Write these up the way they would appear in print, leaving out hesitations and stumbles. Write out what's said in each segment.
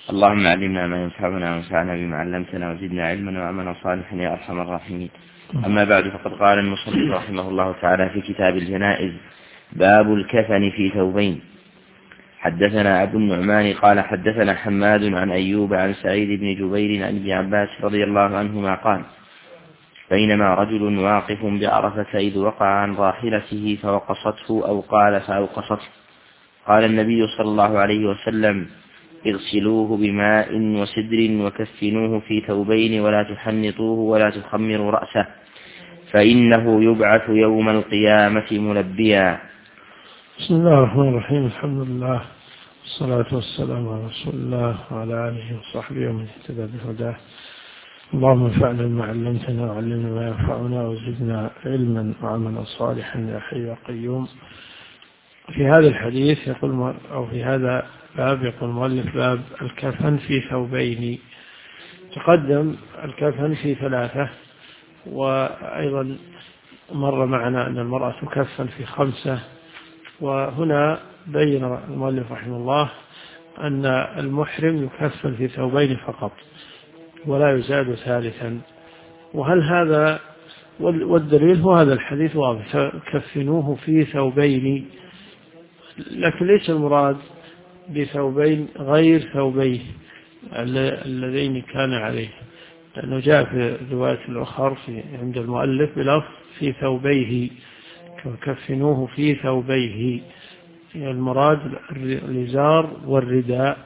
اللهم علمنا ما ينفعنا وانفعنا بما علمتنا وزدنا علما وعملا صالحا يا أرحم الراحمين. أما بعد، فقد قال المصنف رحمه الله تعالى في كتاب الجنائز: باب الكفن في ثوبين. حدثنا أبو النعمان قال حدثنا حماد عن أيوب عن سعيد بن جبير عن ابن عباس رضي الله عنهما قال: بينما رجل واقف بعرفة إذ وقع عن راحلته فوقصته أو قال فأوقصته، قال النبي صلى الله عليه وسلم: اغسلوه بماء وسدر وكفنوه في ثوبين ولا تحنطوه ولا تخمروا رأسه فإنه يبعث يوم القيامة ملبيا. بسم الله الرحمن الرحيم. الحمد لله والصلاة والسلام على رسول الله وعلى آله وصحبه ومن اهتدى بهداه. اللهم انفعنا بما علمتنا وعلمنا ما ينفعنا وزدنا علما وعملا صالحا يا حي يا قيوم. في هذا الحديث يقول، أو في هذا باب، يقول المؤلف: باب الكفن في ثوبين. تقدم الكفن في 3، وأيضا مر معنا أن المرأة تكفن في 5. وهنا بين المؤلف رحمه الله أن المحرم يكفن في ثوبين فقط ولا يزاد ثالثا. وهل هذا والدليل هو هذا الحديث واضح: كفنوه في ثوبين، لكن ليس المراد بثوبين غير ثوبيه اللذين كان عليه، لأنه جاء في الرواية الأخرى عند المؤلف بلفظ في ثوبيه، كفنوه في ثوبيه، المراد الإزار والرداء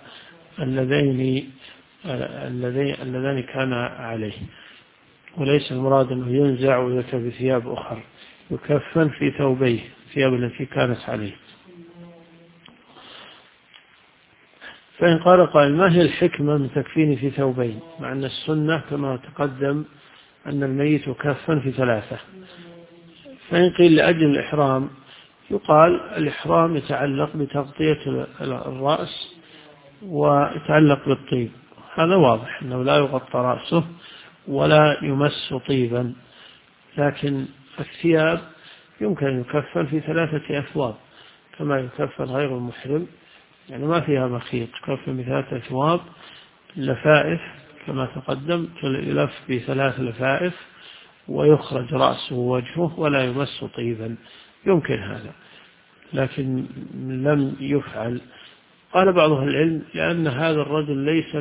اللذين كان عليه، وليس المراد أنه ينزع ويؤتى بثياب أخرى، يكفن في ثوبيه، الثياب التي كانت عليه. فإن قال قائل: ما هي الحكمة من تكفين في ثوبين، مع أن السنة كما تقدم أن الميت يكفن في 3؟ فإن قيل لأجل الإحرام، يقال الإحرام يتعلق بتغطية الرأس ويتعلق بالطيب، هذا واضح أنه لا يغطى رأسه ولا يمس طيبا. لكن الثياب يمكن أن يكفن في 3 أثواب كما يكفن غير المحرم، يعني ما فيها مخيط، تكفن ب3 أثواب، لفائف كما تقدم، يلف ب3 لفائف ويخرج رأسه ووجهه ولا يمس طيبا، يمكن هذا، لكن لم يفعل. قال بعض أهل العلم: لأن هذا الرجل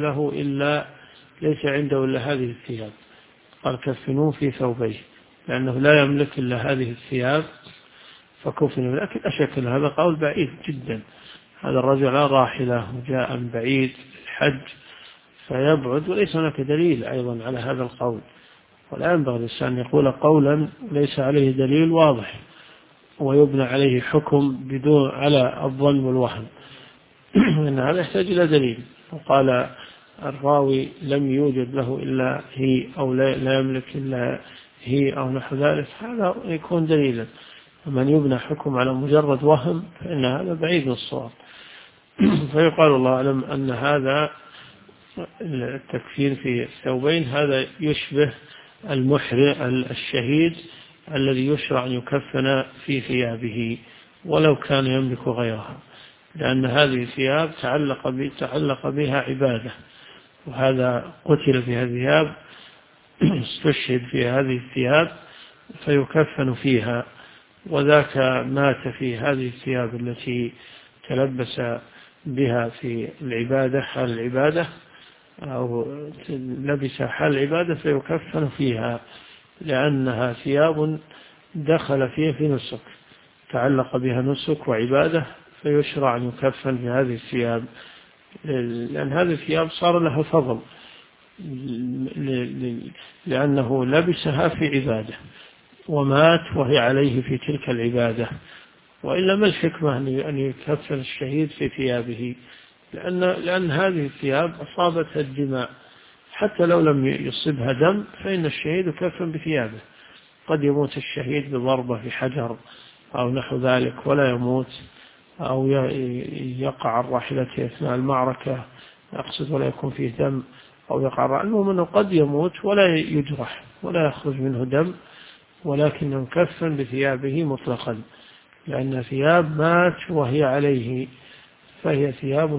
ليس عنده إلا هذه الثياب، قال كفنوه في ثوبيه، لأنه لا يملك إلا هذه الثياب فكفنوا. لكن أشك أن هذا قول بعيد جدا، هذا الرجل على راحلة وجاء من بعيد الحج فيبعد، وليس هناك دليل أيضا على هذا القول، ولا ينبغي الإنسان يقول قولا ليس عليه دليل واضح ويبنى عليه حكم بدون على الظن والوهم، إن هذا يحتاج إلى دليل. وقال الراوي: لم يوجد له إلا هي، أو لا يملك إلا هي، أو نحو ذلك، هذا يكون دليلا. ومن يبنى حكم على مجرد وهم فإن هذا بعيد من الصواب. فيقال الله أعلم أن هذا التكفين في الثوبين هذا يشبه المحرم الشهيد الذي يشرع أن يكفن في ثيابه ولو كان يملك غيرها، لأن هذه الثياب تعلق بها عبادة، وهذا قتل في هذه الثياب، استشهد في هذه الثياب فيكفن فيها، وذاك مات في هذه الثياب التي تلبس بها في العبادة حال العبادة، أو لبس حال العبادة فيكفن فيها، لأنها ثياب دخل فيها في نسك، تعلق بها نسك وعبادة، فيشرع أن يكفن في هذه الثياب، لأن هذه الثياب صار لها فضل، لأنه لبسها في عبادة ومات وهي عليه في تلك العبادة. وإلا ما الحكمة أن يكفن الشهيد في ثيابه؟ لأن هذه الثياب أصابتها الدماء، حتى لو لم يصبها دم فإن الشهيد يكفن بثيابه. قد يموت الشهيد بضربة في حجر أو نحو ذلك ولا يموت، أو يقع عن راحلته أثناء المعركة، أقصد ولا يكون فيه دم، أو يقع، المهم أنه قد يموت ولا يجرح ولا يخرج منه دم، ولكن يكفن بثيابه مطلقا، لأن ثياب مات وهي عليه، فهي ثياب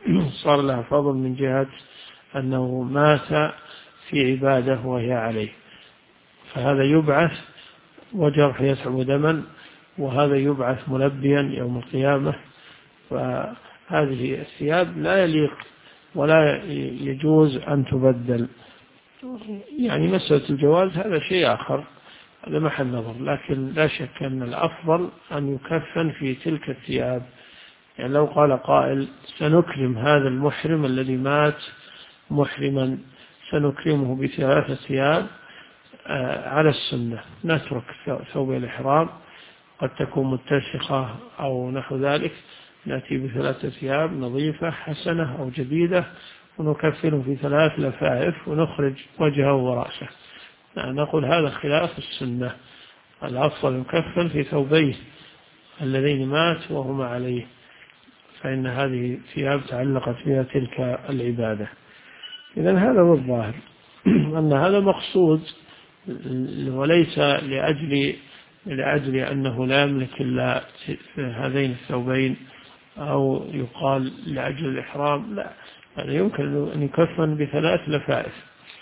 صار لها فضل من جهة أنه مات في عبادة وهي عليه، فهذا يبعث وجرح يسعب دما، وهذا يبعث ملبيا يوم القيامة. فهذه الثياب لا يليق ولا يجوز أن تبدل. يعني مسألة الجواز هذا شيء آخر، هذا محل نظر، لكن لا شك أن الأفضل أن يكفن في تلك الثياب. يعني لو قال قائل سنكرم هذا المحرم الذي مات محرما، سنكرمه بثلاثة ثياب على السنة، نترك ثوب الإحرام قد تكون متسخة أو نحو ذلك، نأتي بثلاثة ثياب نظيفة حسنة أو جديدة ونكفنه في 3 لفائف ونخرج وجهه ورأسه. نقول هذا خلاف السنة، الأفضل يكفن في ثوبيه اللذين مات وهما عليه، فإن هذه ثياب تعلقت بها تلك العبادة. إذن هذا هو الظاهر، أن هذا مقصود، وليس لأجل أنه لا يملك إلا هذين الثوبين، أو يقال لأجل الإحرام، لا، يعني يمكن أن يكفن ب3 لفائف.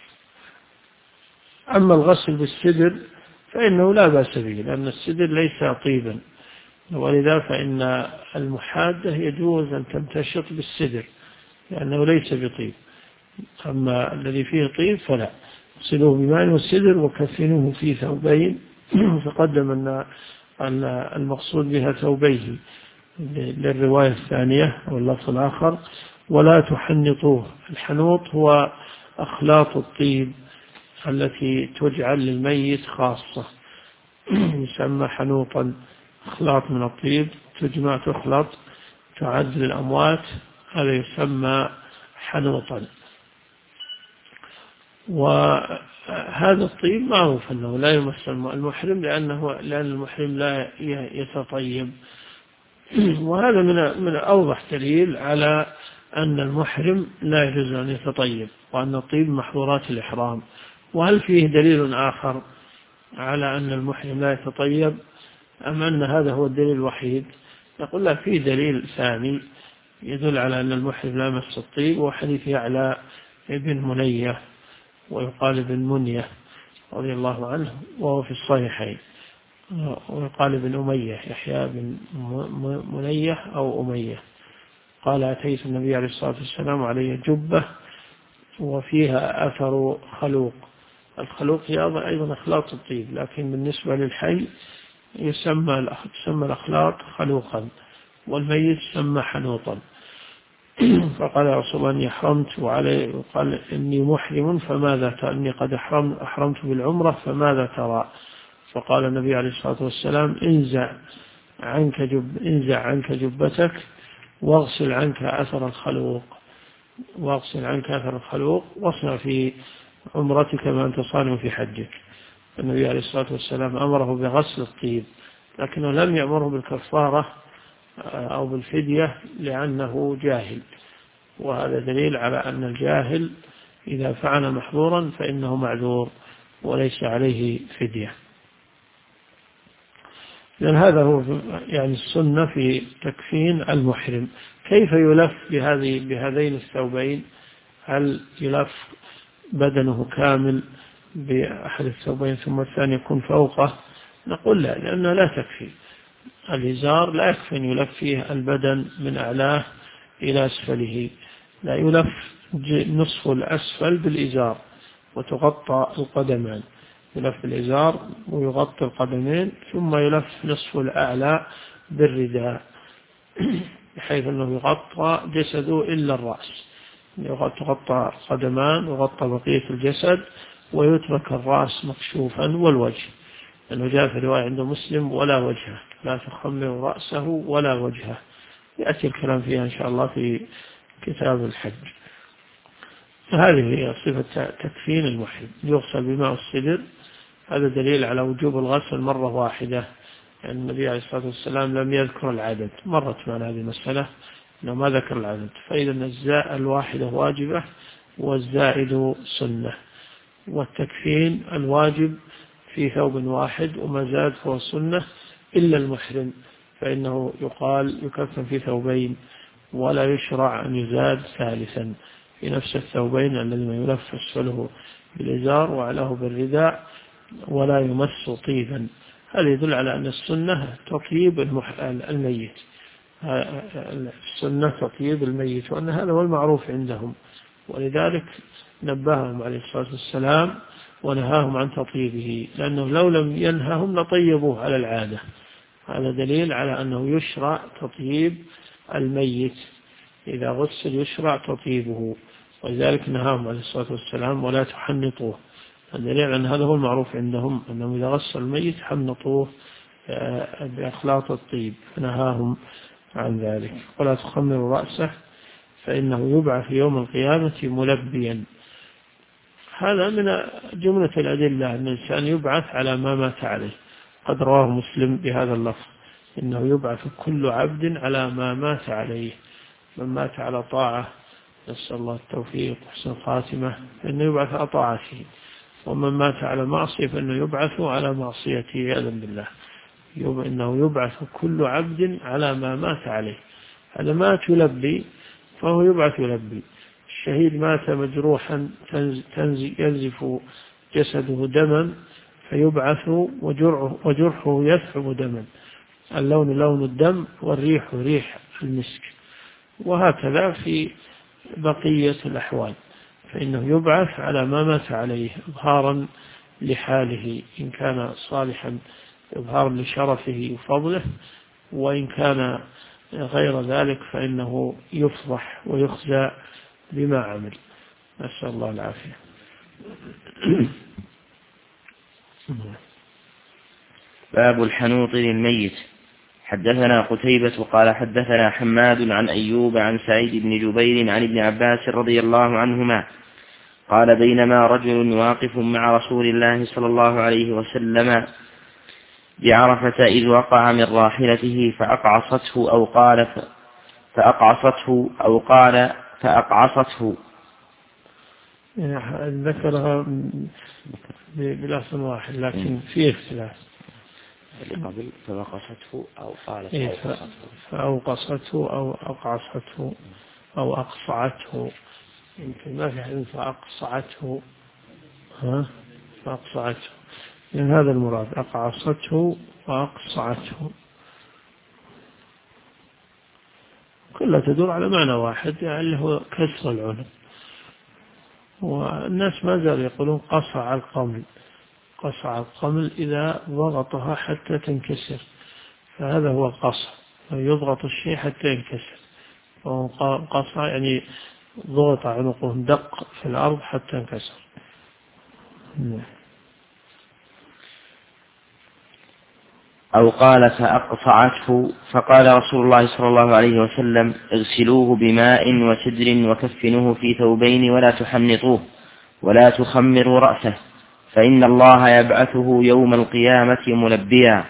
أما الغسل بالسدر فإنه لا بأس به، لأن السدر ليس طيبا، ولذا فإن المحادة يجوز أن تمتشط بالسدر لأنه ليس بطيب، أما الذي فيه طيب فلا. اغسلوه بماء والسدر وكفنوه في ثوبين. تقدم أن المقصود بها ثوبيه للرواية الثانية أو اللفظ الآخر، ولا تحنطوه. الحنوط هو أخلاط الطيب التي تجعل للميت خاصة، يسمى حنوطا، أخلاط من الطيب تجمع تخلط تعد للأموات، هذا يسمى حنوطا. وهذا الطيب معروف أنه لا يمس المحرم، لأن المحرم لا يتطيب، وهذا من أوضح دليل على أن المحرم لا يجوز أن يتطيب، وأن الطيب محظورات الإحرام. وهل فيه دليل آخر على أن المحرم لا يتطيب، أم أن هذا هو الدليل الوحيد؟ نقول لا، فيه دليل ثاني يدل على أن المحرم لا يمس الطيب، وحديث يعلى ابن منية ويقال ابن منية رضي الله عنه وهو في الصحيحين، ويقال ابن أمية، يحيى بن منية أو أمية، قال أتيت النبي عليه الصلاة والسلام عليه جبة وفيها أثر خلوق. الخلوق هي أيضا أخلاط الطيب، لكن بالنسبة للحي تسمى الأخلاط خلوقا، والميت يسمى حنوطا. فقال يا رسول الله إني أحرمت، وعليه قال إني محرم فماذا ترى، إني قد أحرمت بالعمرة فماذا ترى؟ فقال النبي عليه الصلاة والسلام انزع عنك جبتك واغسل عنك أثر الخلوق واصنع في عمرتك ما أنت صانع في حجك. النبي عليه الصلاة والسلام أمره بغسل الطيب، لكنه لم يأمره بالكفارة أو بالفدية لأنه جاهل، وهذا دليل على أن الجاهل إذا فعل محظورا فإنه معذور وليس عليه فدية. لأن هذا هو يعني السنة في تكفين المحرم. كيف يلف بهذين الثوبين؟ هل يلف بدنه كامل بأحد الثوبين ثم الثاني يكون فوقه؟ نقول لا، لأنه لا تكفي. الإزار لا يكفي أن يلف فيه البدن من أعلاه إلى أسفله، لا، يلف نصف الأسفل بالإزار وتغطى القدمان، يلف الإزار ويغطي القدمين، ثم يلف نصف الأعلى بالرداء بحيث أنه يغطى جسده إلا الرأس، تغطى القدمان ويغطى بقية الجسد ويترك الرأس مكشوفا والوجه، لأنه جاء في رواية عند مسلم ولا وجهه، لا تخمر رأسه ولا وجهه، يأتي الكلام فيها إن شاء الله في كتاب الحج. هذه هي صفة تكفين المحرم، يغسل بماء السدر، هذا دليل على وجوب الغسل مرة واحدة، يعني النبي عليه الصلاة والسلام لم يذكر العدد، مرت معنا هذه المسألة أنه ما ذكر العدد، فإذا الواحدة واجبة والزائد سنة، والتكفين الواجب في ثوب واحد وما زاد فهو السنة، إلا المحرم فإنه يقال يكفن في ثوبين، ولا يشرع أن يزاد ثالثا في نفس الثوبين الذين يلف أسفله بالإزار وعلاه بالرداء، ولا يمس طيبا. هذا يدل على أن السنة تطيب الميت، السنة تطيب الميت، وأن هذا هو المعروف عندهم، ولذلك نبههم عليه الصلاة والسلام ونهاهم عن تطيبه، لأنه لو لم ينههم لطيبوه على العادة. هذا دليل على أنه يشرع تطيب الميت، إذا غسل يشرع تطيبه، ولذلك نهاهم عليه الصلاة والسلام ولا تحنطوه. الدليل أن هذا هو المعروف عندهم، أنهم إذا غسل الميت حنطوه بأخلاط الطيب، فنهاهم عن ذلك. ولا تخمروا رأسه فإنه يبعث يوم القيامة ملبيا. هذا من جملة الأدلة أن الإنسان يبعث على ما مات عليه. قد رواه مسلم بهذا اللفظ: إنه يبعث كل عبد على ما مات عليه. من مات على طاعة نسأل الله التوفيق وحسن الخاتمة فإنه يبعث على طاعته، ومن مات على معصية فإنه يبعث على معصيته عياذا بالله. إنه يبعث كل عبد على ما مات عليه. هذا مات يلبي فهو يبعث يلبي. الشهيد مات مجروحا ينزف جسده دما فيبعث وجرحه يثعب دما، اللون لون الدم والريح ريح المسك، وهكذا في بقية الأحوال، فإنه يبعث على ما مات عليه إظهارا لحاله، إن كان صالحا إظهارا لشرفه وفضله، وإن كان غير ذلك فإنه يفضح ويخزى بما عمل. نسأل الله العافية. باب الحنوط للميت. حدثنا قتيبة قال حدثنا حماد عن أيوب عن سعيد بن جبير عن ابن عباس رضي الله عنهما قال: بينما رجل واقف مع رسول الله صلى الله عليه وسلم بعرفة إذ وقع من راحلته فأقعصته أو قال فأقعصته. ذكرها بلفظ واحد لكن فيه اختلاف. قبل فوقصته أو قال فأوقصته أو أقعصته أو أقصعته، يمكن ما في حديث فأقصعته فأقصعته، لأن هذا المراد أقعصته وأقصعته كلها تدور على معنى واحد، يعني اللي هو كسر العنق. والناس ما زالوا يقولون قصع القمل، قصع القمل إذا ضغطها حتى تنكسر، فهذا هو القصع، يضغط الشيء حتى ينكسر. قصع يعني ضغط عنقه، دق في الأرض حتى انكسر. أو قال فأقصعته، فقال رسول الله صلى الله عليه وسلم: اغسلوه بماء وسدر وكفنوه في ثوبين ولا تحنطوه ولا تخمروا رأسه فإن الله يبعثه يوم القيامة ملبيا.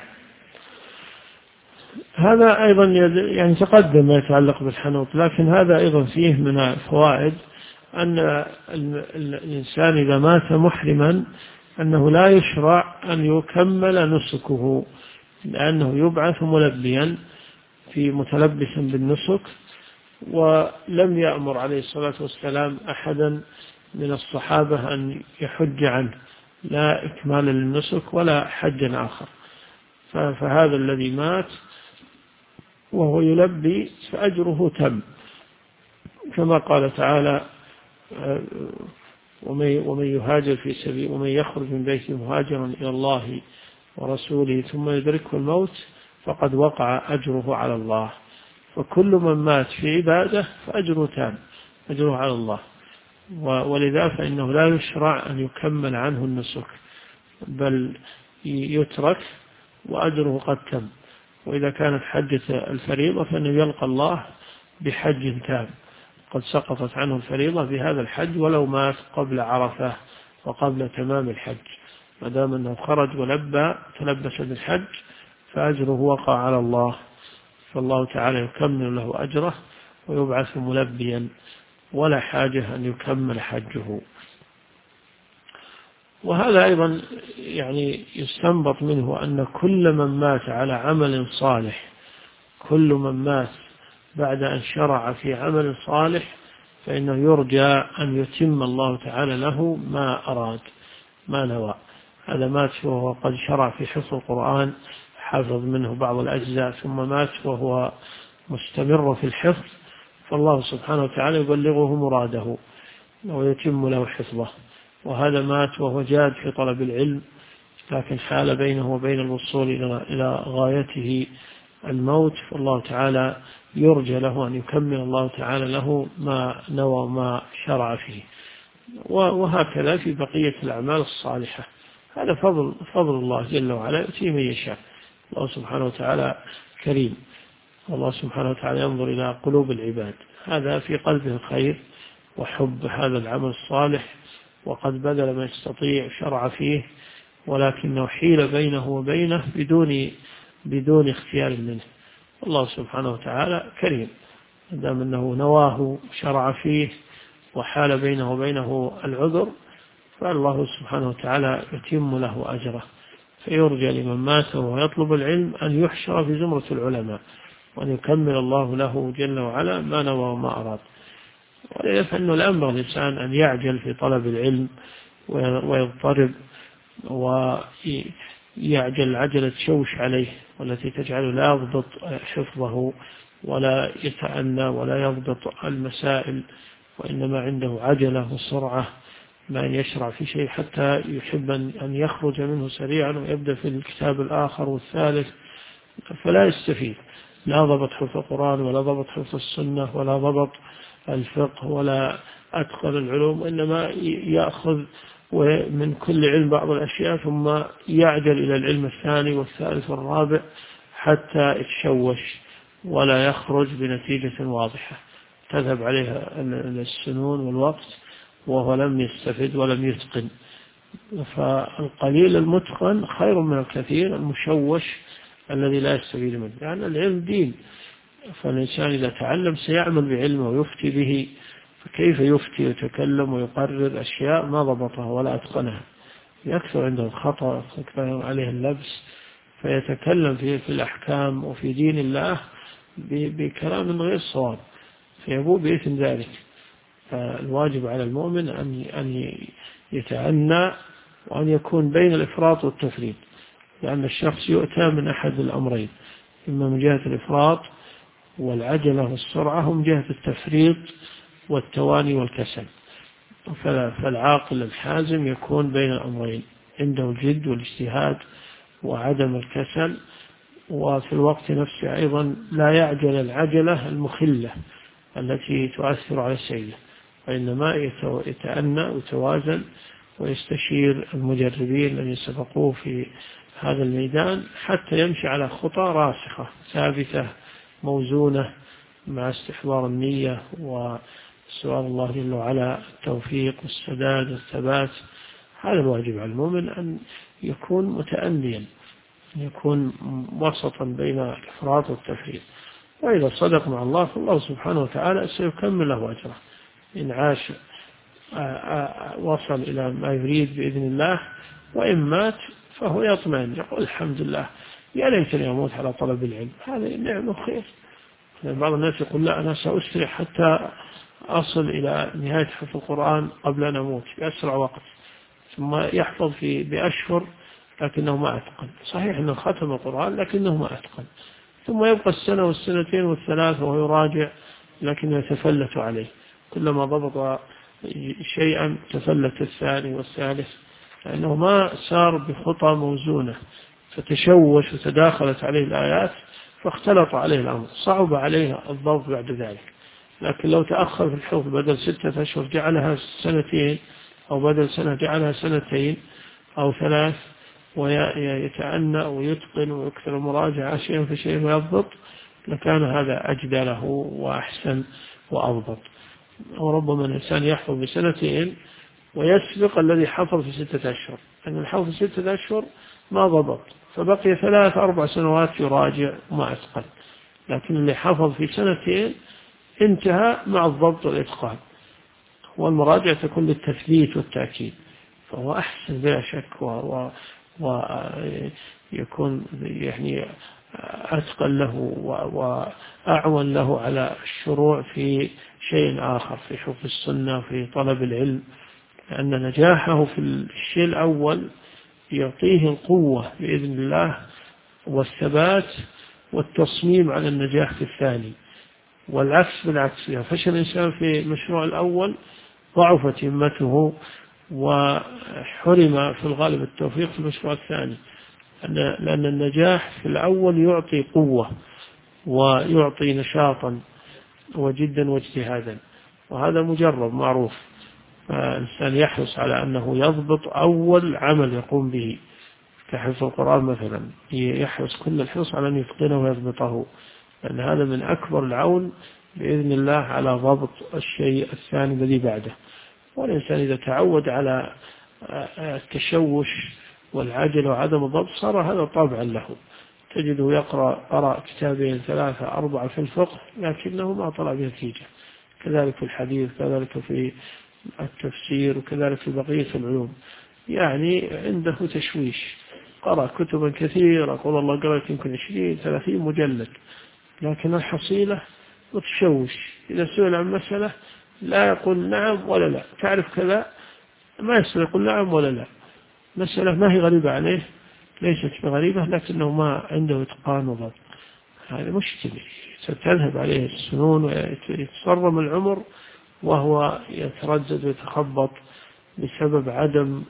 هذا أيضا يعني تقدم ما يتعلق بالحنوط، لكن هذا أيضا فيه من الفوائد أن الإنسان إذا مات محرما أنه لا يشرع أن يكمل نسكه، لأنه يبعث ملبيا في متلبسا بالنسك. ولم يأمر عليه الصلاة والسلام أحدا من الصحابة أن يحج عنه، لا إكمال للنسك ولا حج آخر. فهذا الذي مات وهو يلبي فأجره تم، كما قال تعالى: ومن يهاجر في سبيل ومن يخرج من بيته مهاجرا إلى الله ورسوله ثم يدركه الموت فقد وقع أجره على الله. فكل من مات في عبادة فأجره تام، أجره على الله. ولذا فإنه لا يشرع أن يكمل عنه النسك، بل يترك وأجره قد تم. وإذا كانت حجة الفريضة فإنه يلقى الله بحج تام، قد سقطت عنه الفريضة بهذا الحج ولو مات قبل عرفة وقبل تمام الحج، ما دام أنه خرج ولبى تلبس بالحج فأجره وقع على الله، فالله تعالى يكمل له أجره ويبعث ملبيا ولا حاجة أن يكمل حجه. وهذا أيضا يعني يستنبط منه أن كل من مات على عمل صالح، كل من مات بعد أن شرع في عمل صالح فإنه يرجى أن يتم الله تعالى له ما أراد ما نوى. هذا مات وهو قد شرع في حفظ القرآن، حافظ منه بعض الأجزاء، ثم مات وهو مستمر في الحفظ، فالله سبحانه وتعالى يبلغه مراده ويتم له حفظه. وهذا مات وهو جاد في طلب العلم، لكن حال بينه وبين الوصول إلى غايته الموت، فالله تعالى يرجى له أن يكمل الله تعالى له ما نوى ما شرع فيه. وهكذا في بقية الأعمال الصالحة. هذا فضل الله جل وعلا يؤتيه من يشاء. الله سبحانه وتعالى كريم، والله سبحانه وتعالى ينظر إلى قلوب العباد، هذا في قلبه الخير وحب هذا العمل الصالح، وقد بذل ما يستطيع شرع فيه، ولكنه حيل بينه وبينه بدون اختيار منه. الله سبحانه وتعالى كريم، دام أنه نواه شرع فيه وحال بينه وبينه العذر، فالله سبحانه وتعالى يتم له أجره. فيرجى لمن مات وهو يطلب العلم أن يحشر في زمرة العلماء، وأن يكمل الله له جل وعلا ما نوى وما أراد. ولذلك فإنه لا ينبغي الإنسان أن يعجل في طلب العلم ويضطرب ويعجل عجلة شوش عليه، والتي تجعله لا يضبط حفظه ولا يتأنى ولا يضبط المسائل، وإنما عنده عجلة وسرعة ما أن يشرع في شيء حتى يحب أن يخرج منه سريعا ويبدأ في الكتاب الآخر والثالث، فلا يستفيد، لا ضبط حفظ القرآن ولا ضبط حفظ السنة ولا ضبط الفقه ولا أتقن العلوم، إنما يأخذ من كل علم بعض الأشياء ثم يعجل إلى العلم الثاني والثالث والرابع حتى يتشوش ولا يخرج بنتيجة واضحة، تذهب عليها السنون والوقت وهو لم يستفد ولم يتقن. فالقليل المتقن خير من الكثير المشوش الذي لا يستفيد منه، لأن العلم دين، فالإنسان إذا تعلم سيعمل بعلمه ويفتي به، فكيف يفتي ويتكلم ويقرر أشياء ما ضبطها ولا أتقنها؟ يكثر عنده الخطأ، يكثر عليه اللبس، فيتكلم في الأحكام وفي دين الله بكلام غير صواب، فيبوء بإثم ذلك. فالواجب على المؤمن أن يتعنى وأن يكون بين الإفراط والتفريط، لأن الشخص يؤتى من أحد الأمرين، إما من جهة الإفراط والعجلة والسرعة، ومن جهة التفريط والتواني والكسل. فالعاقل الحازم يكون بين الأمرين، عنده الجد والاجتهاد وعدم الكسل، وفي الوقت نفسه أيضا لا يعجل العجلة المخلة التي تؤثر على السير، وإنما يتأنى ويتوازن ويستشير المجربين الذين سبقوه في هذا الميدان حتى يمشي على خطى راسخة ثابتة موزونة مع استحضار النية وسؤال الله جل وعلا التوفيق والسداد والثبات. هذا الواجب على المؤمن، أن يكون متأنيا، يكون وسطا بين الإفراط والتفريط. وإذا صدق مع الله فالله سبحانه وتعالى سيكمل له أجره، إن عاش وصل إلى ما يريد بإذن الله، وإن مات فهو يطمئن يقول الحمد لله يا ليتني أموت على طلب العلم، هذا نعم خير. بعض الناس يقول لا أنا سأسرع حتى أصل إلى نهاية حفظ القرآن قبل أن أموت بأسرع وقت، ثم يحفظ بأشهر لكنه ما أتقن. صحيح أنه ختم القرآن لكنه ما أتقن، ثم يبقى السنة والسنتين والثلاث وهو يراجع لكنه يتفلت عليه، كلما ضبط شيئا تفلت الثاني والثالث، لأنه ما سار بخطى موزونة، فتشوش وتداخلت عليه الآيات فاختلط عليه الأمر، صعب عليه الضبط بعد ذلك. لكن لو تأخر في الحفظ بدل 6 أشهر جعلها 2 أو بدل سنة جعلها 2 أو 3، ويتأنى ويتقن ويكثر المراجعة شيئا فشيئا ويضبط، لكان هذا أجدى له وأحسن وأضبط. وربما الإنسان يحفظ ب2 ويسبق الذي حفظ في 6 أشهر، أن الحفظ في 6 أشهر ما ضبط، فبقي 3-4 سنوات يراجع وما أتقن، لكن اللي حفظ في 2 انتهى مع الضبط والإتقان، والمراجعة تكون للتثبيت والتأكيد، فهو أحسن بلا شك، ويكون يعني أثقل له وأعون له على الشروع في شيء آخر، في حفظ السنة، في طلب العلم، لأن نجاحه في الشيء الأول يعطيه القوة بإذن الله والثبات والتصميم على النجاح في الثاني. والعكس بالعكس، إذا فشل الإنسان في المشروع الأول ضعفت همته وحرم في الغالب التوفيق في المشروع الثاني، لأن النجاح في الأول يعطي قوة ويعطي نشاطا وجدا واجتهادا، وهذا مجرب معروف. فالإنسان يحرص على أنه يضبط أول عمل يقوم به كحفظ القرآن مثلا، يحرص كل الحرص على أن يتقنه ويضبطه، لأن هذا من أكبر العون بإذن الله على ضبط الشيء الثاني الذي بعده. والإنسان إذا تعود على التشوش والعجل وعدم الضبط صار هذا طبعا له، تجده قرأ كتابين 3 4 في الفقه لكنه ما طلع بنتيجة، كذلك في الحديث، كذلك في التفسير، وكذلك في بقية العلوم، يعني عنده تشويش. قرأ كتبا كثيرة، قول الله قرأت يمكن 20-30 مجلد، لكن الحصيلة متشوش. إذا سئل عن مسألة لا يقول نعم ولا لا، تعرف كذا، ما يستطيع يقول نعم ولا لا. مسألة ما هي غريبة عليه، ليست بغريبة، لكنه ما عنده إتقان وضبط. هذا مشكلة ستذهب عليه السنون ويتصرم العمر وهو يتردد ويتخبط بسبب عدم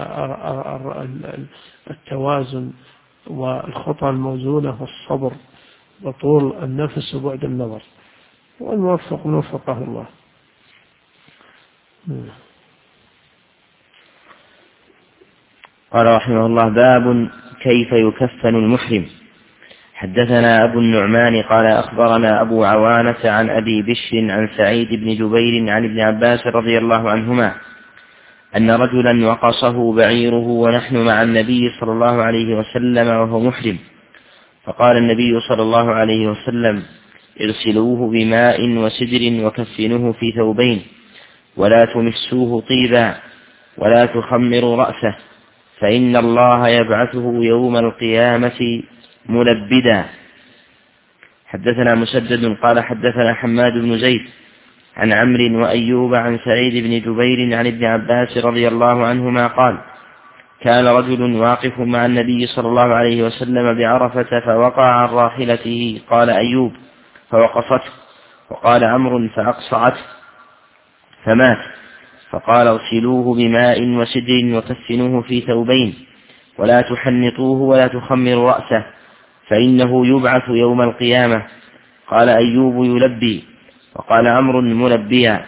التوازن والخطى الموزونة والصبر وطول النفس وبعد النظر. والموفق من وفقه الله. قال رحمه الله: باب كيف يكفن المحرم. حدثنا أبو النعمان قال أخبرنا أبو عوانة عن أبي بشر عن سعيد بن جبير عن ابن عباس رضي الله عنهما أن رجلا وقصه بعيره ونحن مع النبي صلى الله عليه وسلم وهو محرم، فقال النبي صلى الله عليه وسلم: اغسلوه بماء وسدر وكفنوه في ثوبين، ولا تمسوه طيبا، ولا تخمروا رأسه، فإن الله يبعثه يوم القيامة ملبدا. حدثنا مسدد قال حدثنا حماد بن زيد عن عمرو وأيوب عن سعيد بن جبير عن ابن عباس رضي الله عنهما قال: كان رجل واقف مع النبي صلى الله عليه وسلم بعرفة فوقع عن راحلته، قال أيوب: فوقفته، وقال عمرو: فأقصعته فمات، فقال: اغسلوه بماء وسدر وكفنوه في ثوبين، ولا تحنطوه ولا تخمروا رأسه، فإنه يبعث يوم القيامة. قال أيوب: يلبي، وقال عمرو: ملبيا.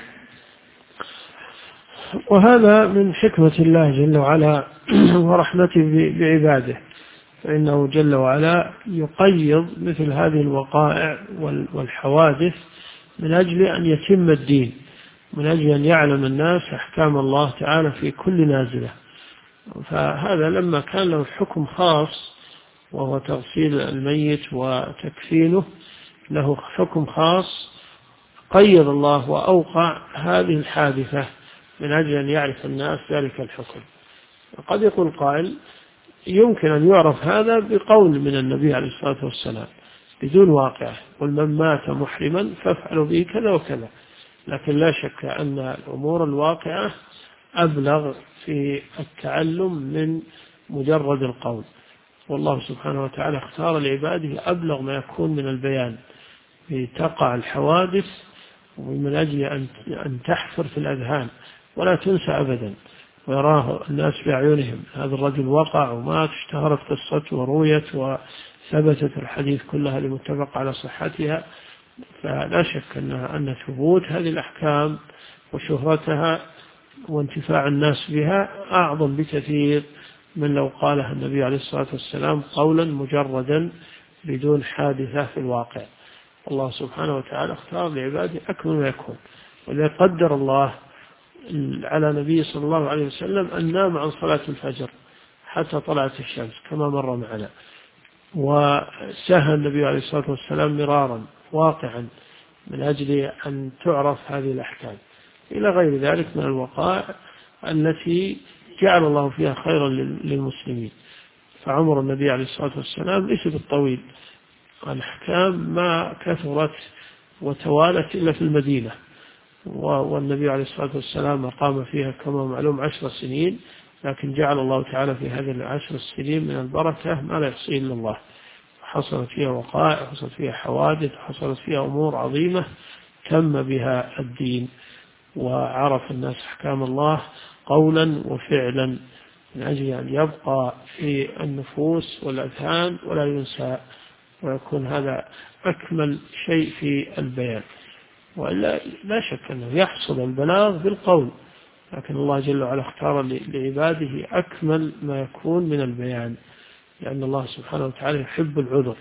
وهذا من حكمة الله جل وعلا ورحمته بعباده، فإنه جل وعلا يقيض مثل هذه الوقائع والحوادث من أجل أن يتم الدين، من أجل أن يعلم الناس أحكام الله تعالى في كل نازلة. فهذا لما كان له حكم خاص وهو تغسيل الميت وتكفينه، له حكم خاص، قيض الله وأوقع هذه الحادثة من أجل أن يعرف الناس ذلك الحكم. قد يقول قائل: يمكن أن يعرف هذا بقول من النبي عليه الصلاة والسلام بدون واقع، قل من مات محرما فافعلوا به كذا وكذا. لكن لا شك أن الأمور الواقعة أبلغ في التعلم من مجرد القول، والله سبحانه وتعالى اختار لعباده أبلغ ما يكون من البيان، تقع الحوادث ومن أجل أن تحفر في الأذهان ولا تنسى أبدا، ويراه الناس بأعينهم. هذا الرجل وقع ومات، اشتهرت قصته ورويت وثبتت الحديث كلها لمتفق على صحتها، فلا شك أن ثبوت هذه الأحكام وشهرتها وانتفاع الناس بها أعظم بكثير من لو قالها النبي عليه الصلاة والسلام قولا مجردا بدون حادثة في الواقع. الله سبحانه وتعالى اختار لعباده أكمل ما يكون، ولذا قدر الله على نبي صلى الله عليه وسلم أن نام عن صلاة الفجر حتى طلعت الشمس كما مر معنا، وسهى النبي عليه الصلاة والسلام مرارا واقعا من أجل أن تعرف هذه الأحكام، إلى غير ذلك من الوقائع التي جعل الله فيها خيرا للمسلمين. فعمر النبي عليه الصلاة والسلام ليس بالطويل، الأحكام ما كثرت وتوالت إلا في المدينة، والنبي عليه الصلاة والسلام أقام فيها كما معلوم 10 سنين، لكن جعل الله تعالى في هذه 10 سنين من البركة ما لا يحصيه إلا الله. حصلت فيها وقائع، حصلت فيها حوادث، حصلت فيها أمور عظيمة تم بها الدين، وعرف الناس أحكام الله قولا وفعلا، من أجل أن يبقى في النفوس والأذهان ولا ينسى، ويكون هذا أكمل شيء في البيان. وإلا لا شك أنه يحصل البلاغ بالقول، لكن الله جل وعلا اختار لعباده أكمل ما يكون من البيان، لأن الله سبحانه وتعالى يحب العذر،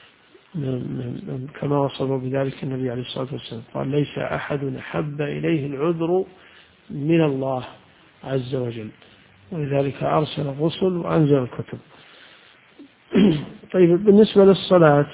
كما وصف بذلك النبي عليه الصلاة والسلام، قال ليس أحد أحب إليه العذر من الله عز وجل، ولذلك أرسل الرسل وأنزل الكتب. طيب، بالنسبة للصلاة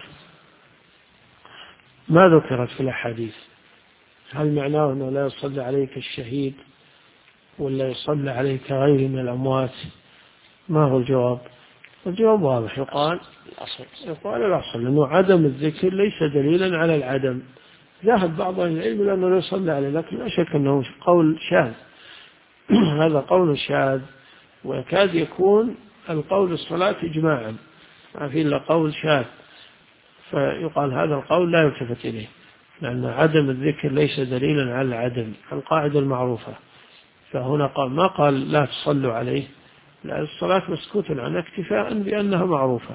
ما ذكرت في الأحاديث، هل معناه أنه لا يصلي عليك الشهيد ولا يصلي عليك غيره من الأموات؟ ما هو الجواب؟ الجواب واضح، يقال الأصل، لأنه عدم الذكر ليس دليلا على العدم. ذهب بعض أهل العلم لأنه لا يصلي عليه، لكن لا شك أنه قول شاذ. هذا قول شاذ، ويكاد يكون القول الصلاة إجماعا، ما في إلا قول شاذ، فيقال هذا القول لا يلتفت إليه، لأن عدم الذكر ليس دليلا على العدم، القاعدة المعروفة. فهنا قال ما قال لا تصلوا عليه، لا، الصلاة مسكوت عنها اكتفاء بأنها معروفة.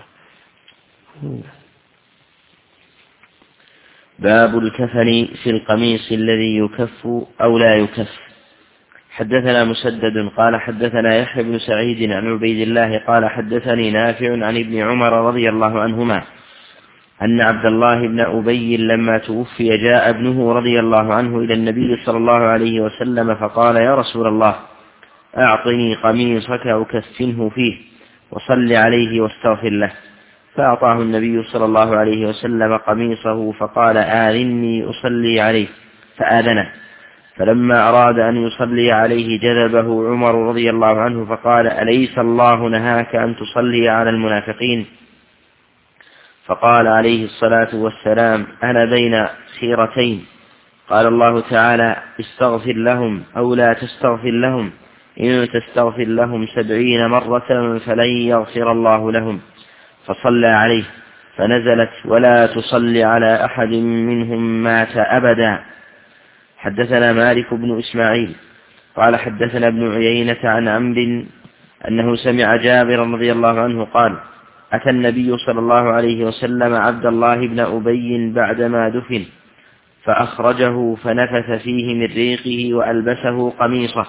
باب الكفن في القميص الذي يكف أو لا يكف. حدثنا مسدد قال حدثنا يحيى بن سعيد عن عبيد الله قال حدثني نافع عن ابن عمر رضي الله عنهما أن عبد الله بن أبي لما توفي جاء ابنه رضي الله عنه إلى النبي صلى الله عليه وسلم فقال يا رسول الله أعطني قميصك أكفنه فيه وصل عليه واستغفر له. فأعطاه النبي صلى الله عليه وسلم قميصه فقال آذني أصلي عليه، فآذنه. فلما أراد أن يصلي عليه جذبه عمر رضي الله عنه فقال أليس الله نهاك أن تصلي على المنافقين؟ فقال عليه الصلاة والسلام أنا بين خيرتين، قال الله تعالى استغفر لهم أو لا تستغفر لهم، إن تستغفر لهم 70 مرة فلن يغفر الله لهم. فصلى عليه فنزلت ولا تصلي على أحد منهم مات أبدا. حدثنا مالك بن إسماعيل قال حدثنا ابن عيينة عن عمرو أنه سمع جابر رضي الله عنه قال أتى النبي صلى الله عليه وسلم عبد الله بن أبي بعدما دفن فأخرجه فنفث فيه من ريقه وألبسه قميصه.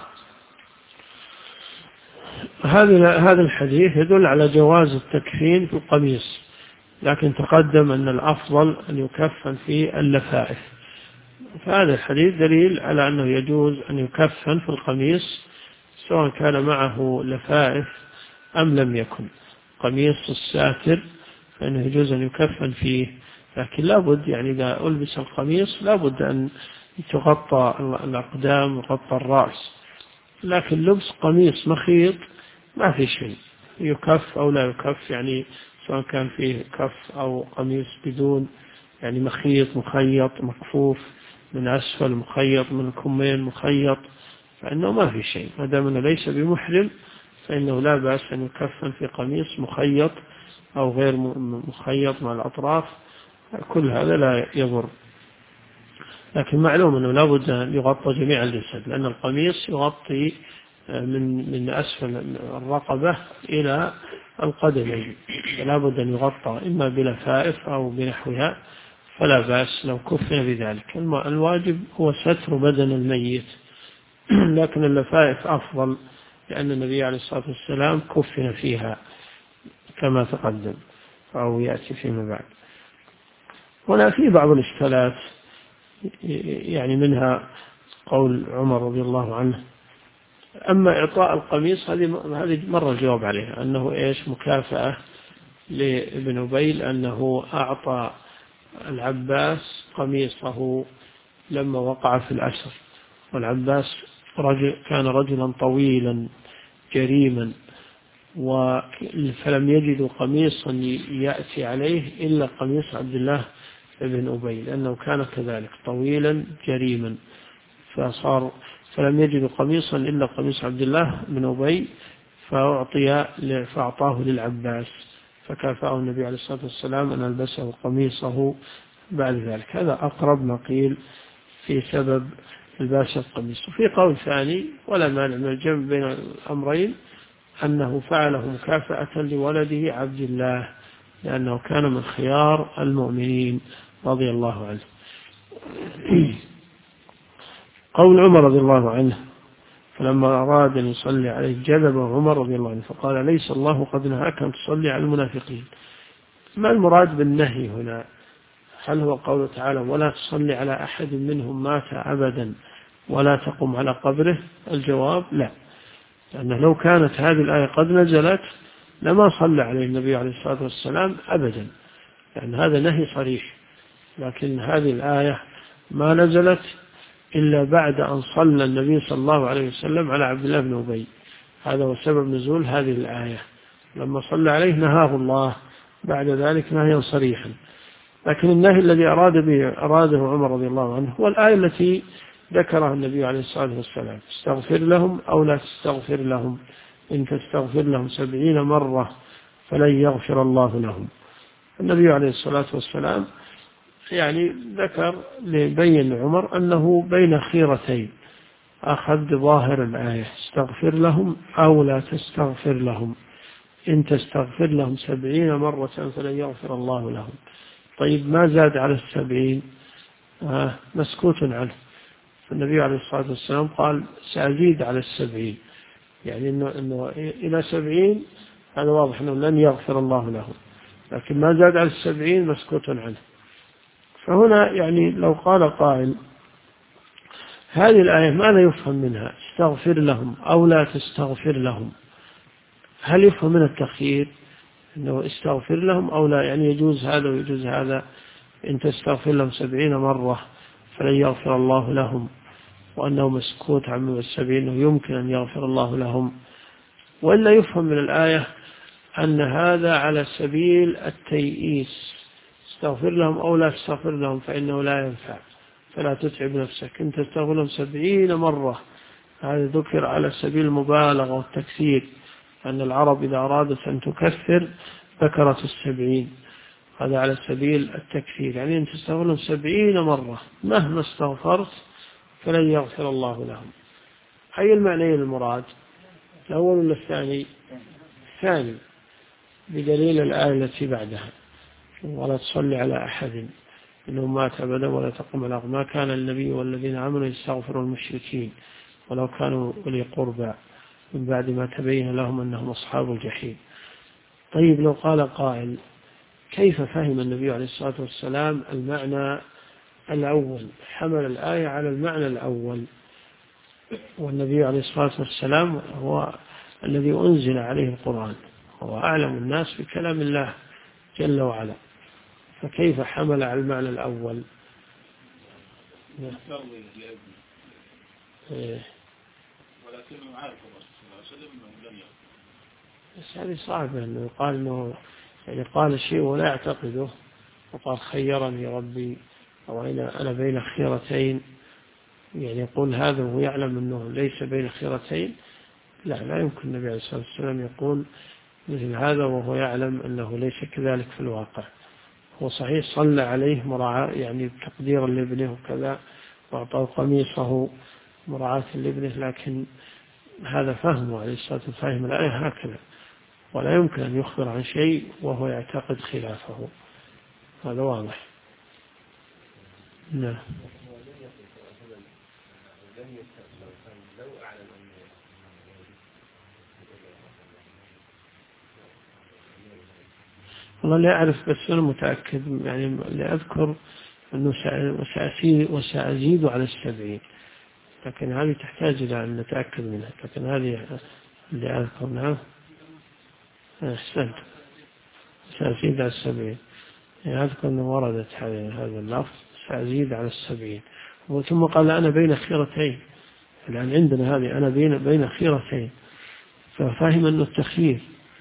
هذا الحديث يدل على جواز التكفين في القميص، لكن تقدم أن الأفضل أن يكفن في اللفائف، فهذا الحديث دليل على أنه يجوز أن يكفن في القميص سواء كان معه لفائف أم لم يكن. قميص الساتر فإنه يجوز أن يكفن فيه، لكن لابد يعني إذا ألبس القميص لابد أن تغطى الأقدام وغطى الرأس، لكن لبس قميص مخيط ما في شيء، يكف أو لا يكف، يعني سواء كان فيه كف أو قميص بدون، يعني مخيط مخيط مكفوف من أسفل مخيط من الكمين مخيط، فإنه ما في شيء، ما دام أنه ليس بمحرم فإنه لا بأس أن يكفن في قميص مخيط أو غير مخيط مع الأطراف، كل هذا لا يضر. لكن معلوم أنه لا بد أن يغطى جميع الجسد، لأن القميص يغطي من أسفل الرقبة إلى القدمين، فلا بد أن يغطى إما بلفائف أو بنحوها، فلا بأس لو كفن بذلك. الواجب هو ستر بدن الميت، لكن اللفائف أفضل، لأن النبي عليه الصلاة والسلام كفن فيها كما تقدم أو يأتي فيما بعد. هنا في بعض الإشكالات، يعني منها قول عمر رضي الله عنه، أما إعطاء القميص هذه مرة الجواب عليها، أنه إيش مكافأة لابن أبي أنه أعطى العباس قميصه لما وقع في الأسر، والعباس كان رجلا طويلا جريما، فلم يجدوا قميصا يأتي عليه إلا قميص عبد الله بن أبي، لأنه كان كذلك طويلا جريما، فلم يجدوا قميصا إلا قميص عبد الله بن أبي، فأعطاه للعباس، فكافأه النبي عليه الصلاة والسلام أن ألبسه قميصه بعد ذلك. هذا أقرب ما قيل في سبب الباس القميص. وفي قول ثاني ولا مانع من الجمع بين الأمرين، أنه فعله مكافأة لولده عبد الله، لأنه كان من خيار المؤمنين رضي الله عنه. قول عمر رضي الله عنه فلما أراد أن يصلي عليه جذبه عمر رضي الله عنه فقال ليس الله قد نهاك أن تصلي على المنافقين. ما المراد بالنهي هنا؟ هل هو قوله تعالى ولا تصلي على أحد منهم مات أبدا ولا تقم على قبره؟ الجواب لا، لأنه لو كانت هذه الآية قد نزلت لما صلى عليه النبي عليه الصلاة والسلام أبدا، يعني هذا نهي صريح. لكن هذه الآية ما نزلت إلا بعد أن صلى النبي صلى الله عليه وسلم على عبد الله بن أبي، هذا هو سبب نزول هذه الآية. لما صلى عليه نهاه الله بعد ذلك نهيا صريحا. لكن النهي الذي أراده عمر رضي الله عنه هو الآية التي ذكرها النبي عليه الصلاة والسلام استغفر لهم أو لا تستغفر لهم، إن تستغفر لهم 70 مرة فلن يغفر الله لهم. النبي عليه الصلاة والسلام يعني ذكر لبين عمر أنه بين خيرتين، أخذ بظاهر الآية استغفر لهم أو لا تستغفر لهم، إن تستغفر لهم 70 مرة فلن يغفر الله لهم. طيب ما زاد على 70 مسكوت عنه. فالنبي عليه الصلاة والسلام قال سأزيد على 70، يعني إنه إلى 70 هذا واضح أنه لن يغفر الله لهم، لكن ما زاد على 70 مسكوت عنه. فهنا يعني لو قال قائل هذه الآية ماذا يفهم منها؟ استغفر لهم أو لا تستغفر لهم، هل يفهم من التخيير أنه استغفر لهم أو لا، يعني يجوز هذا ويجوز هذا، إن تستغفر لهم 70 مرة فلن يغفر الله لهم، وأنه مسكوت عن 70 يمكن أن يغفر الله لهم؟ وإلا يفهم من الآية أن هذا على سبيل التيئيس، استغفر لهم أو لا تستغفر لهم فإنه لا ينفع فلا تتعب نفسك، إن تستغفر لهم 70 مرة. هذا ذكر على سبيل المبالغة والتكثير، أن العرب إذا أرادت أن تكثر ذكرت 70، هذا على سبيل التكثير، يعني أن تستغفر لهم 70 مرة مهما استغفرت فلن يغفر الله لهم. أي المعنيين المراد، الأول ولا الثاني؟ الثاني، بدليل الآية التي بعدها ولا تصلي على أحد إنه مات أبدا ولا تقم على ما كان النبي والذين آمنوا يستغفروا المشركين ولو كانوا أولي قربى من بعد ما تبين لهم أنهم أصحاب الجحيم. طيب لو قال قائل كيف فهم النبي عليه الصلاة والسلام المعنى الأول؟ حمل الآية على المعنى الأول، والنبي عليه الصلاة والسلام هو الذي أنزل عليه القرآن، هو أعلم الناس بكلام الله جل وعلا، فكيف حمل على المعنى الأول؟ ولكنه عارف بس هذه صعبة أنه يقال أنه يعني قال شيء ولا يعتقده وقال خيرني ربي أو أنا بين خيرتين، يعني يقول هذا وهو يعلم أنه ليس بين خيرتين. لا يمكن النبي عليه الصلاة والسلام يقول مثل هذا وهو يعلم أنه ليس كذلك في الواقع. هو صحيح صلى عليه مراعاة يعني تقديرا لابنه وكذا وأعطاه قميصه مراعاة لابنه، لكن هذا فهمه عليه الصلاة والسلام فهم الآية هكذا، ولا يمكن أن يخبر عن شيء وهو يعتقد خلافه، هذا واضح. نعم. والله لا أعرف بس أنا متأكد، يعني اللي أذكر أنه وسأزيد على 70، لكن هذه تحتاج إلى أن نتأكد منها، لكن هذه اللي أذكر. نعم أحسنت، سأزيد على 70، يعني أذكر أنه وردت هذا اللفظ سأزيد على 70. ثم قال أنا بين خيرتين، الآن عندنا هذه أنا بين خيرتين، ففهم أنه التخيير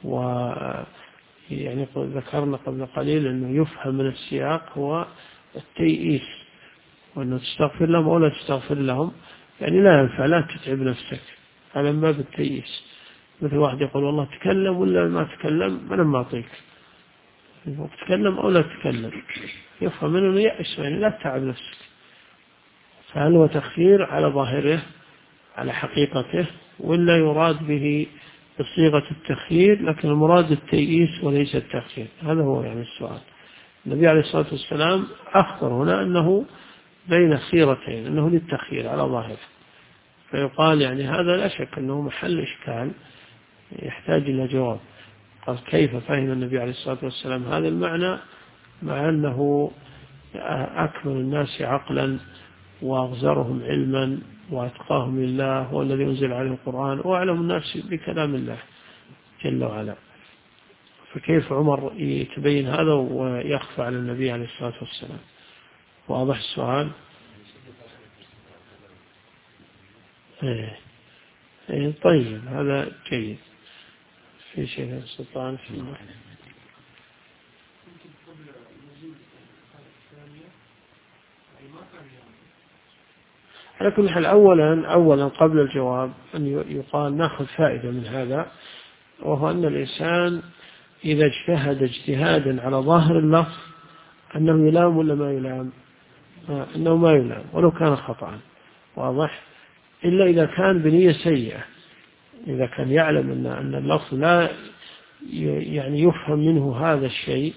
يعني ذكرنا قبل قليل أنه يفهم من السياق هو التيئيس، وأنه تستغفر لهم أو لا تستغفر لهم يعني لا ينفع، لا تتعب نفسك، هذا من باب التيئيس. مثل واحد يقول والله تكلم ولا ما تكلم أنا ما أعطيك، تكلم أو لا تكلم، يفهم منه يأس يعني لا تتعب نفسك. فهل هو تخيير على ظاهره على حقيقته ولا يراد به بصيغة التخيير لكن المراد التيئيس وليس التخيير؟ هذا هو يعني السؤال. النبي عليه الصلاة والسلام أخبر هنا أنه بين خيرتين، أنه للتخيير على ظاهره، فيقال يعني هذا لا شك أنه محل إشكال يحتاج إلى جواب. قال كيف فهم النبي عليه الصلاة والسلام هذا المعنى مع أنه أكمل الناس عقلا وأغزرهم علما وأتقاهم لله، هو الذي أنزل عليه القرآن وأعلم الناس بكلام الله جل وعلا، فكيف عمر يتبين هذا ويخفى على النبي عليه الصلاة والسلام؟ واضح السؤال؟ طيب هذا جيد. في شيء سلطان في على كل حال أولا قبل الجواب أن يقال نأخذ فائدة من هذا، وهو أن الإنسان إذا اجتهد اجتهادا على ظاهر اللفظ أنه يلام ولا ما يلام؟ أنه ما يلام ولو كان خطأ، واضح، إلا إذا كان بنية سيئة، إذا كان يعلم أن اللفظ لا يعني يفهم منه هذا الشيء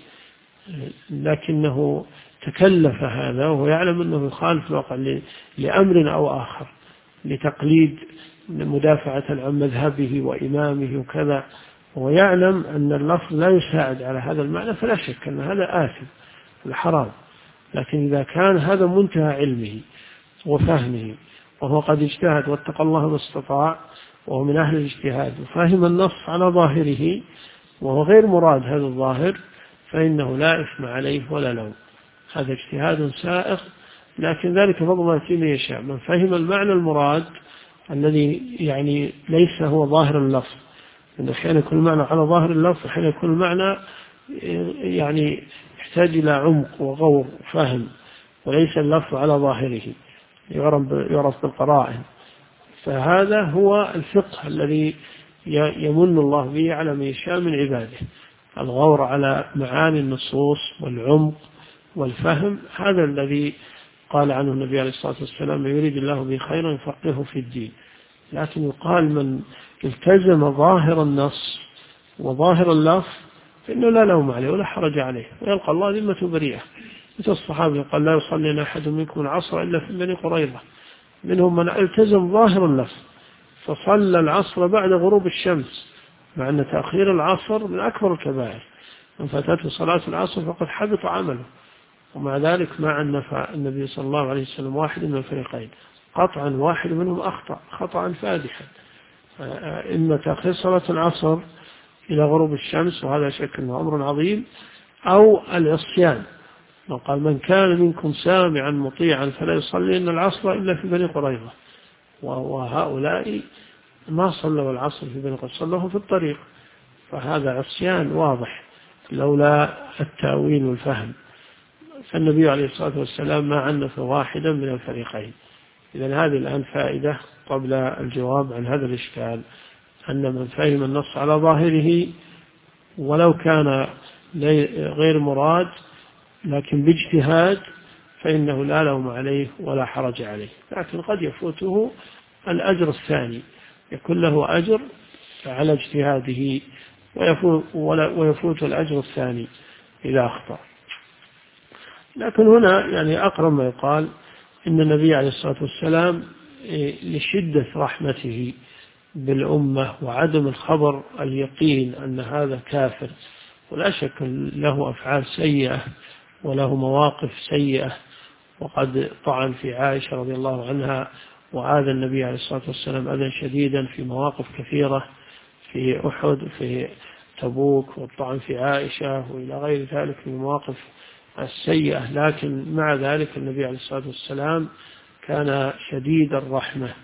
لكنه تكلف هذا وهو يعلم أنه يخالف الواقع لأمر أو آخر، لتقليد مدافعة عن مذهبه وإمامه وكذا، ويعلم أن اللفظ لا يساعد على هذا المعنى، فلا شك أن هذا آثم الحرام. لكن إذا كان هذا منتهى علمه وفهمه وهو قد اجتهد واتقى الله ما استطاع وهو من أهل الاجتهاد وفهم النص على ظاهره وهو غير مراد هذا الظاهر، فإنه لا إثم عليه ولا لوم، هذا اجتهاد سائغ، لكن ذلك فضل ما يأتي من يشاء. من فهم المعنى المراد الذي يعني ليس هو ظاهر اللفظ، لأن أحيانا يكون المعنى على ظاهر اللفظ، أحيانا يكون المعنى يعني يحتاج إلى عمق وغور وفهم، وليس اللفظ على ظاهره يعرف بالقرائن. فهذا هو الفقه الذي يمن الله به على من يشاء من عباده، الغور على معاني النصوص والعمق والفهم، هذا الذي قال عنه النبي عليه الصلاة والسلام يريد الله به خيرا يفقهه في الدين. لكن يقال من التزم ظاهر النص وظاهر اللفظ فإنه لا لوم عليه ولا حرج عليه ويلقى الله ذمة بريئة. مثل الصحابة قال لا يصلي أحد منكم العصر إلا في بني قريظة، منهم من التزم ظاهر اللفظ فصلى العصر بعد غروب الشمس، مع أن تأخير العصر من أكبر الكبائر، من فاتته صلاة العصر فقد حبط عمله، ومع ذلك مع أن النبي صلى الله عليه وسلم واحد من الفريقين قطعا، واحد منهم أخطأ خطأ فادحا، إما تأخير صلاة العصر إلى غروب الشمس وهذا شك أنه أمر عظيم، أو العصيان، وقال من كان منكم سامعا مطيعا فلا يصلي إن العصر إلا في بني قريظة، وهؤلاء ما صلوا العصر في بني قريظة، صلوه في الطريق، فهذا عصيان واضح لولا التأويل والفهم. فالنبي عليه الصلاة والسلام ما عنف واحدا من الفريقين. إذن هذه الآن فائدة قبل الجواب عن هذا الإشكال، أن من فهم النص على ظاهره ولو كان غير مراد لكن باجتهاد فإنه لا لوم عليه ولا حرج عليه، لكن قد يفوته الأجر الثاني، يكون له أجر على اجتهاده ويفوت الأجر الثاني إذا أخطأ. لكن هنا يعني أقرب ما يقال إن النبي عليه الصلاة والسلام لشدة رحمته بالأمة وعدم الخبر اليقين أن هذا كافر، ولا شك له أفعال سيئة وله مواقف سيئة، وقد طعن في عائشة رضي الله عنها وآذى النبي عليه الصلاة والسلام أذى شديدا في مواقف كثيرة، في أحد في تبوك، والطعن في عائشة وإلى غير ذلك من المواقف السيئة. لكن مع ذلك النبي عليه الصلاة والسلام كان شديد الرحمة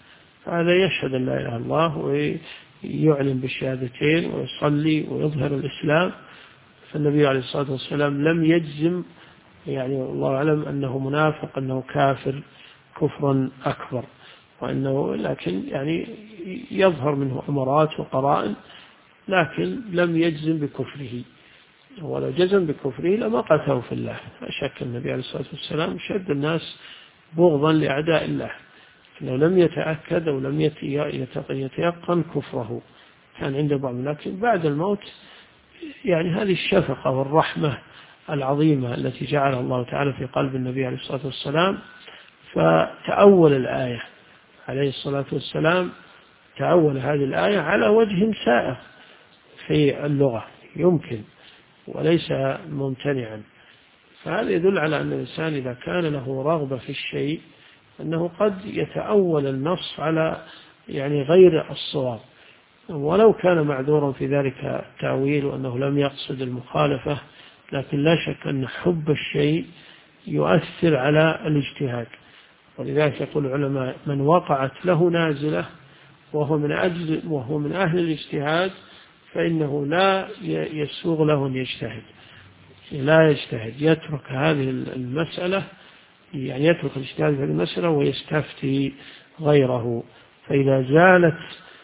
هذا يشهد أن لا إله إلا الله ويعلن بالشهادتين ويصلي ويظهر الإسلام. فالنبي عليه الصلاة والسلام لم يجزم يعني الله أعلم أنه منافق أنه كافر كفرا أكبر، وأنه لكن يعني يظهر منه أمارات وقرائن، لكن لم يجزم بكفره. ولو جزم بكفره لما قتله في الله. لا شك النبي عليه الصلاة والسلام شد الناس بغضا لأعداء الله، لو لم يتأكد أو لم يتيقن كفره كان عنده بعض. لكن بعد الموت يعني هذه الشفقة والرحمة العظيمة التي جعلها الله تعالى في قلب النبي عليه الصلاة والسلام، فتأول الآية عليه الصلاة والسلام، تأول هذه الآية على وجه سائغ في اللغة يمكن وليس ممتنعا. فهذا يدل على أن الإنسان إذا كان له رغبة في الشيء أنه قد يتأول النص على يعني غير الصواب، ولو كان معذورا في ذلك التأويل وأنه لم يقصد المخالفة. لكن لا شك أن حب الشيء يؤثر على الاجتهاد، ولذلك يقول العلماء من وقعت له نازلة وهو من أهل الاجتهاد فإنه لا يسوغ له أن يجتهد، لا يجتهد، يترك هذه المسألة، يعني يترك الاجتهاد في هذه المسألة ويستفتي غيره. فإذا زالت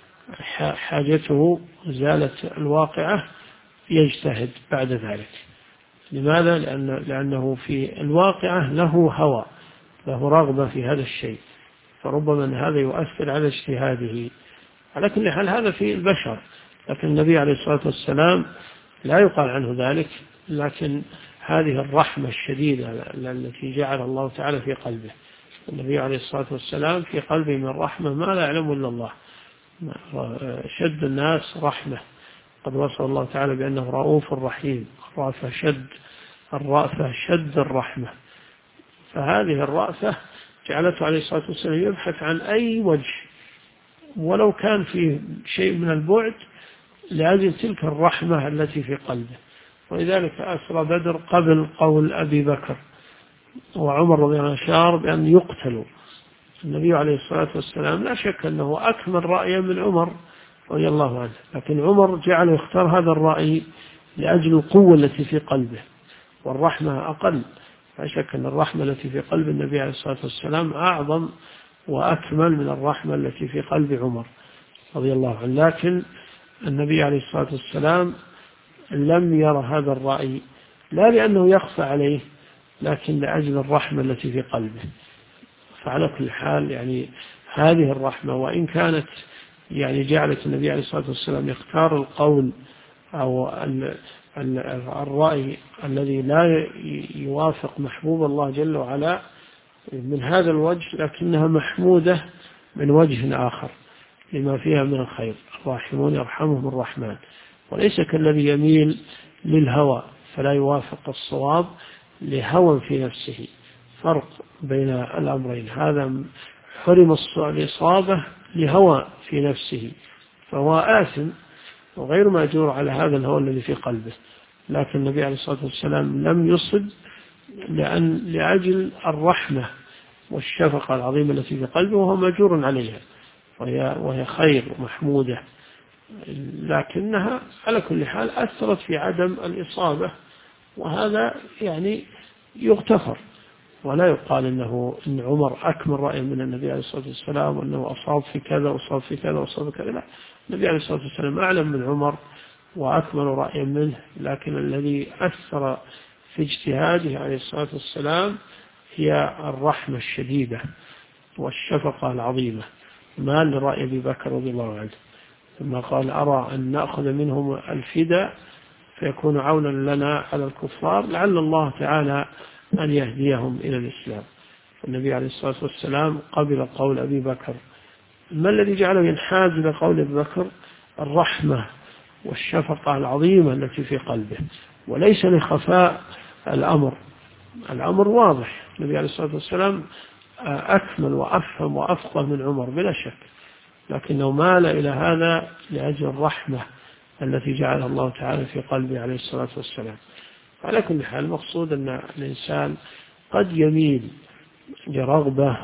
حاجته زالت الواقعة يجتهد بعد ذلك. لماذا؟ لأنه في الواقعة له هوى، له رغبة في هذا الشيء، فربما هذا يؤثر على اجتهاده. على كل حال هذا في البشر، لكن النبي عليه الصلاة والسلام لا يقال عنه ذلك. لكن هذه الرحمة الشديدة التي جعل الله تعالى في قلبه، النبي عليه الصلاة والسلام في قلبه من الرحمة ما لا يعلم إلا الله. شد الناس رحمة، قد وصف الله تعالى بأنه رؤوف رحيم، الرأفة شد الرحمة. فهذه الرأفة جعلته عليه الصلاة والسلام يبحث عن أي وجه ولو كان فيه شيء من البعد لأجل تلك الرحمة التي في قلبه. ولذلك أسرى بدر قبل قول أبي بكر وعمر رضي الله عنه شار بأن يقتلوا. النبي عليه الصلاة والسلام لا شك أنه أكمل رأيا من عمر رضي الله عنه، لكن عمر جعل يختار هذا الرأي لأجل القوة التي في قلبه والرحمة أقل. لا شك أن الرحمة التي في قلب النبي عليه الصلاة والسلام أعظم وأكمل من الرحمة التي في قلب عمر رضي الله عنه. لكن النبي عليه الصلاة والسلام لم يرى هذا الرأي، لا لأنه يخفى عليه، لكن لأجل الرحمة التي في قلبه. فعلى كل حال يعني هذه الرحمة وإن كانت يعني جعلت النبي عليه الصلاة والسلام يختار القول أو الرأي الذي لا يوافق محبوب الله جل وعلا من هذا الوجه، لكنها محمودة من وجه آخر لما فيها من الخير. الراحمون يرحمهم الرحمن، وليس كالذي يميل للهوى فلا يوافق الصواب لهوى في نفسه. فرق بين الأمرين، هذا حرم الإصابة لهوى في نفسه فهو آثم وغير مأجور على هذا الهوى الذي في قلبه. لكن النبي عليه الصلاة والسلام لم يصب لأجل الرحمة والشفقة العظيمة التي في قلبه وهو مأجور عليها، وهي خير ومحمودة، لكنها على كل حال أثرت في عدم الإصابة، وهذا يعني يغتفر. ولا يقال إن عمر أكمل رأي من النبي عليه الصلاة والسلام وأنه أصاب في كذا وأصاب في كذا وأصاب في كذا، لا، النبي عليه الصلاة والسلام أعلم من عمر وأكمل رأيا منه. لكن الذي أثر في اجتهاده عليه الصلاة والسلام هي الرحمة الشديدة والشفقة العظيمة، ما لرأي أبي بكر رضي الله عنه ثم قال أرى أن نأخذ منهم الفداء فيكون عونا لنا على الكفار لعل الله تعالى أن يهديهم إلى الإسلام. النبي عليه الصلاة والسلام قبل قول أبي بكر. ما الذي جعله ينحاز إلى قول أبي بكر؟ الرحمة والشفقة العظيمة التي في قلبه، وليس لخفاء الأمر واضح. النبي عليه الصلاة والسلام أكمل وأفهم وأفقه من عمر بلا شك، لكنه مال إلى هذا لأجل الرحمة التي جعلها الله تعالى في قلبه عليه الصلاة والسلام. على كل حال المقصود أن الإنسان قد يميل لرغبة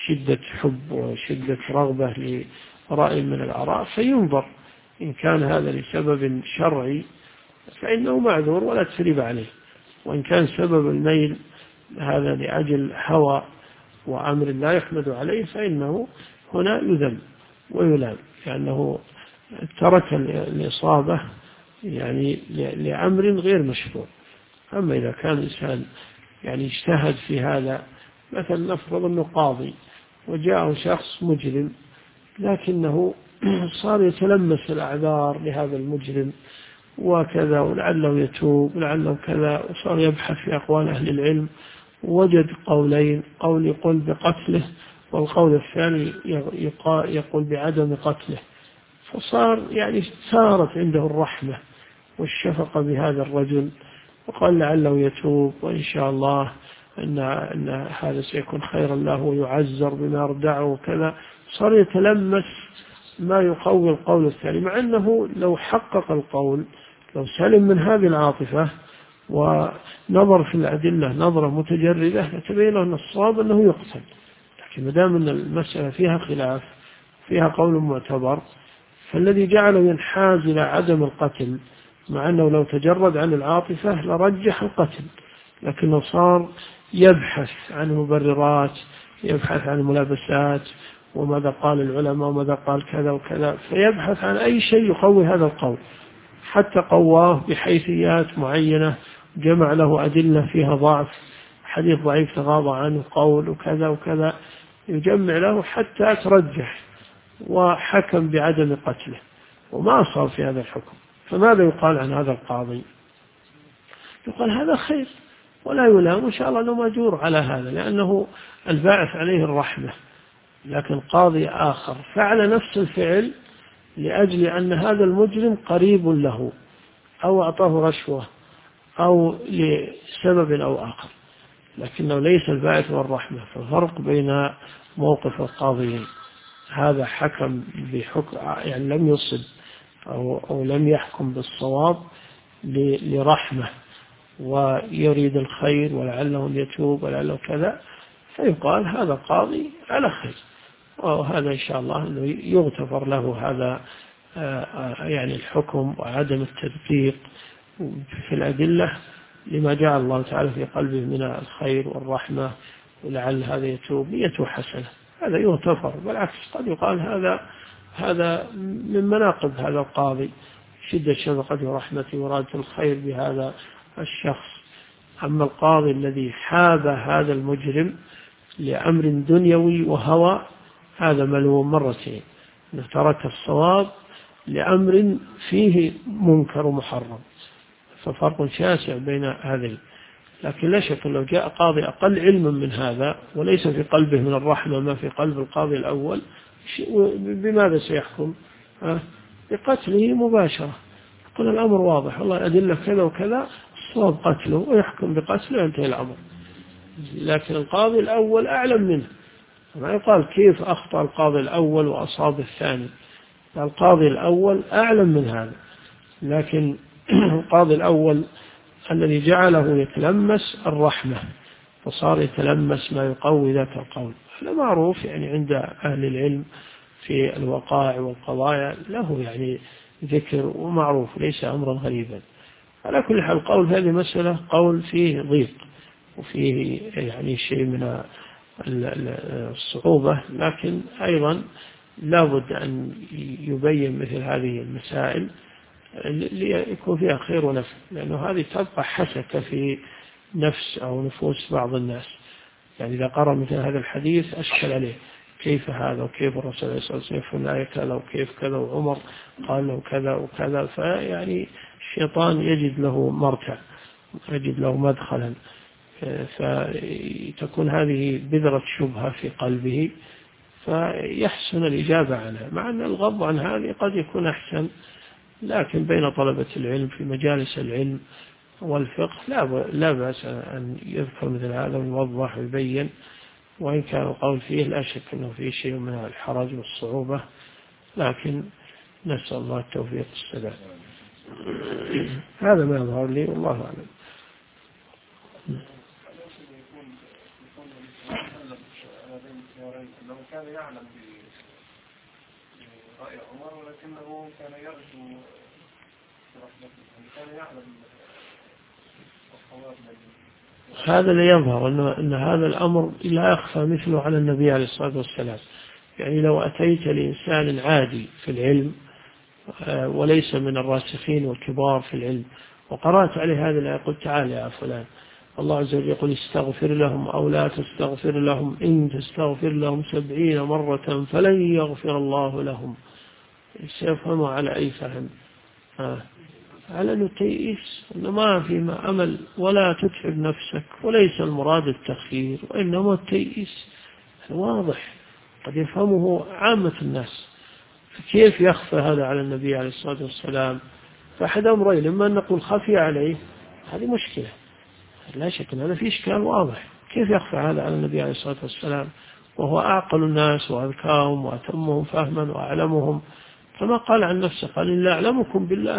شدة حب وشدة رغبة لرأي من الآراء، فينظر إن كان هذا لسبب شرعي فإنه معذور ولا تثريب عليه، وإن كان سبب الميل هذا لأجل هوى وأمر لا يحمد عليه فإنه هنا يذم ويلام، لأنه ترك الإصابة يعني لأمر غير مشروع. أما إذا كان الإنسان يعني اجتهد في هذا، مثلا نفرض أنه قاضي وجاءه شخص مجرم لكنه صار يتلمس الأعذار لهذا المجرم وكذا، ولعله يتوب ولعله كذا، وصار يبحث في أقوال أهل العلم، وجد قولين، قول يقول بقتله والقول الثاني يقول بعدم قتله، فصار يعني سارت عنده الرحمة والشفقة بهذا الرجل، وقال لعله يتوب وإن شاء الله أن هذا سيكون خيرا له ويعزر بما ردعه وكذا، صار يتلمس ما يقوي القول الثاني، مع أنه لو حقق القول، لو سلم من هذه العاطفة ونظر في الأدلة نظرة متجردة لتبين له أن الصواب أنه يقتل. لكن مدام أن المسألة فيها خلاف، فيها قول معتبر، فالذي جعله ينحاز إلى عدم القتل، مع أنه لو تجرد عن العاطفة لرجح القتل، لكنه صار يبحث عن مبررات، يبحث عن ملابسات، وماذا قال العلماء وماذا قال كذا وكذا، فيبحث عن أي شيء يقوي هذا القول، حتى قواه بحيثيات معينة، جمع له أدلة فيها ضعف، حديث ضعيف تغاضى عنه قول وكذا وكذا، يجمع له حتى ترجح وحكم بعدم قتله، وما أصاب في هذا الحكم. فماذا يقال عن هذا القاضي؟ يقال هذا خير ولا يلام، إن شاء الله أنه مأجور على هذا، لأنه الباعث عليه الرحمة. لكن قاضي آخر فعل نفس الفعل لأجل أن هذا المجرم قريب له أو أعطاه رشوة أو لسبب أو آخر، لكنه ليس الباعث والرحمة. فالفرق بين موقف القاضيين، هذا حكم بحكم يعني لم يصب أو لم يحكم بالصواب لرحمة ويريد الخير ولعله يتوب ولعله كذا، فيقال هذا قاضي على خير، وهذا إن شاء الله أنه يغتفر له هذا يعني الحكم وعدم التدقيق في الأدلة لما جعل الله تعالى في قلبه من الخير والرحمة، ولعل هذا يتوب نيته حسنة، هذا يغتفر. بالعكس قد يقال هذا من مناقب هذا القاضي، شدة شفقته ورحمته ورادة الخير بهذا الشخص. أما القاضي الذي حاب هذا المجرم لأمر دنيوي وهوى، هذا ملوم مرتين، أنه ترك الصواب لأمر فيه منكر ومحرم، ففرق شاسع بين هذين. لكن لا شك لو جاء قاضي أقل علما من هذا وليس في قلبه من الرحمة ما في قلب القاضي الأول، بماذا سيحكم؟ بقتله مباشرة، يقول الأمر واضح والله أدلة كذا وكذا، الصواب قتله، ويحكم بقتله وينتهي الأمر. لكن القاضي الأول أعلم منه، ما يقال كيف أخطأ القاضي الأول وأصاب الثاني، القاضي الأول أعلم من هذا. لكن القاضي الأول الذي جعله يتلمس الرحمة، فصار يتلمس ما يقوي ذاك القول، هذا معروف يعني عند أهل العلم في الوقائع والقضايا، له يعني ذكر ومعروف، ليس أمرا غريبا. على كل حال القول في هذه المسألة قول فيه ضيق وفيه يعني شيء من الصعوبة، لكن أيضا لابد أن يبين مثل هذه المسائل ليكون فيها خير ونفع، لأنه هذه تبقى حسكة في نفس أو نفوس بعض الناس. يعني إذا قرأ مثل هذا الحديث أشكل عليه كيف هذا وكيف الرسول صلى الله عليه وسلم في الآية كذا وكيف كذا وعمر قال له كذا وكذا، فيعني الشيطان يجد له مرتع، يجد له مدخلا، فتكون هذه بذرة شبهة في قلبه فيحسن الإجابة عنها، مع أن الغض عن هذه قد يكون أحسن. لكن بين طلبة العلم في مجالس العلم والفقه لا بأس أن يذكر مثل هذا ويوضح ويبين، وإن كان القول فيه لا شك أنه فيه شيء من الحرج والصعوبة، لكن نسأل الله التوفيق والسداد. هذا ما يظهر لي والله أعلم. كان يعلم برأي عمر ولكنه كان يرجو برحمته، كان يعلم الصواب. هذا اللي يظهر أن هذا الأمر لا يخفى مثله على النبي عليه الصلاة والسلام. يعني لو أتيت لإنسان عادي في العلم وليس من الراسخين والكبار في العلم وقرأت عليه هذا الآية قلت تعال يا فلان الله عز وجل يقول استغفر لهم أو لا تستغفر لهم إن تستغفر لهم 70 مرة فلن يغفر الله لهم، سيفهموا على أي فهم؟ على أنه تيئس، أنه ما في أمل ولا تتعب نفسك، وليس المراد التخيير وإنما التيئس واضح قد يفهمه عامة الناس. فكيف يخفى هذا على النبي عليه الصلاة والسلام؟ فأحد أمرين، إما أن نقول خفي عليه، هذه مشكلة لا شك أن هذا في إشكال واضح، كيف يخفى هذا على النبي عليه الصلاة والسلام وهو أعقل الناس وأذكاهم وأتمهم فهما وأعلمهم، كما قال عن نفسه قال إلا أعلمكم بالله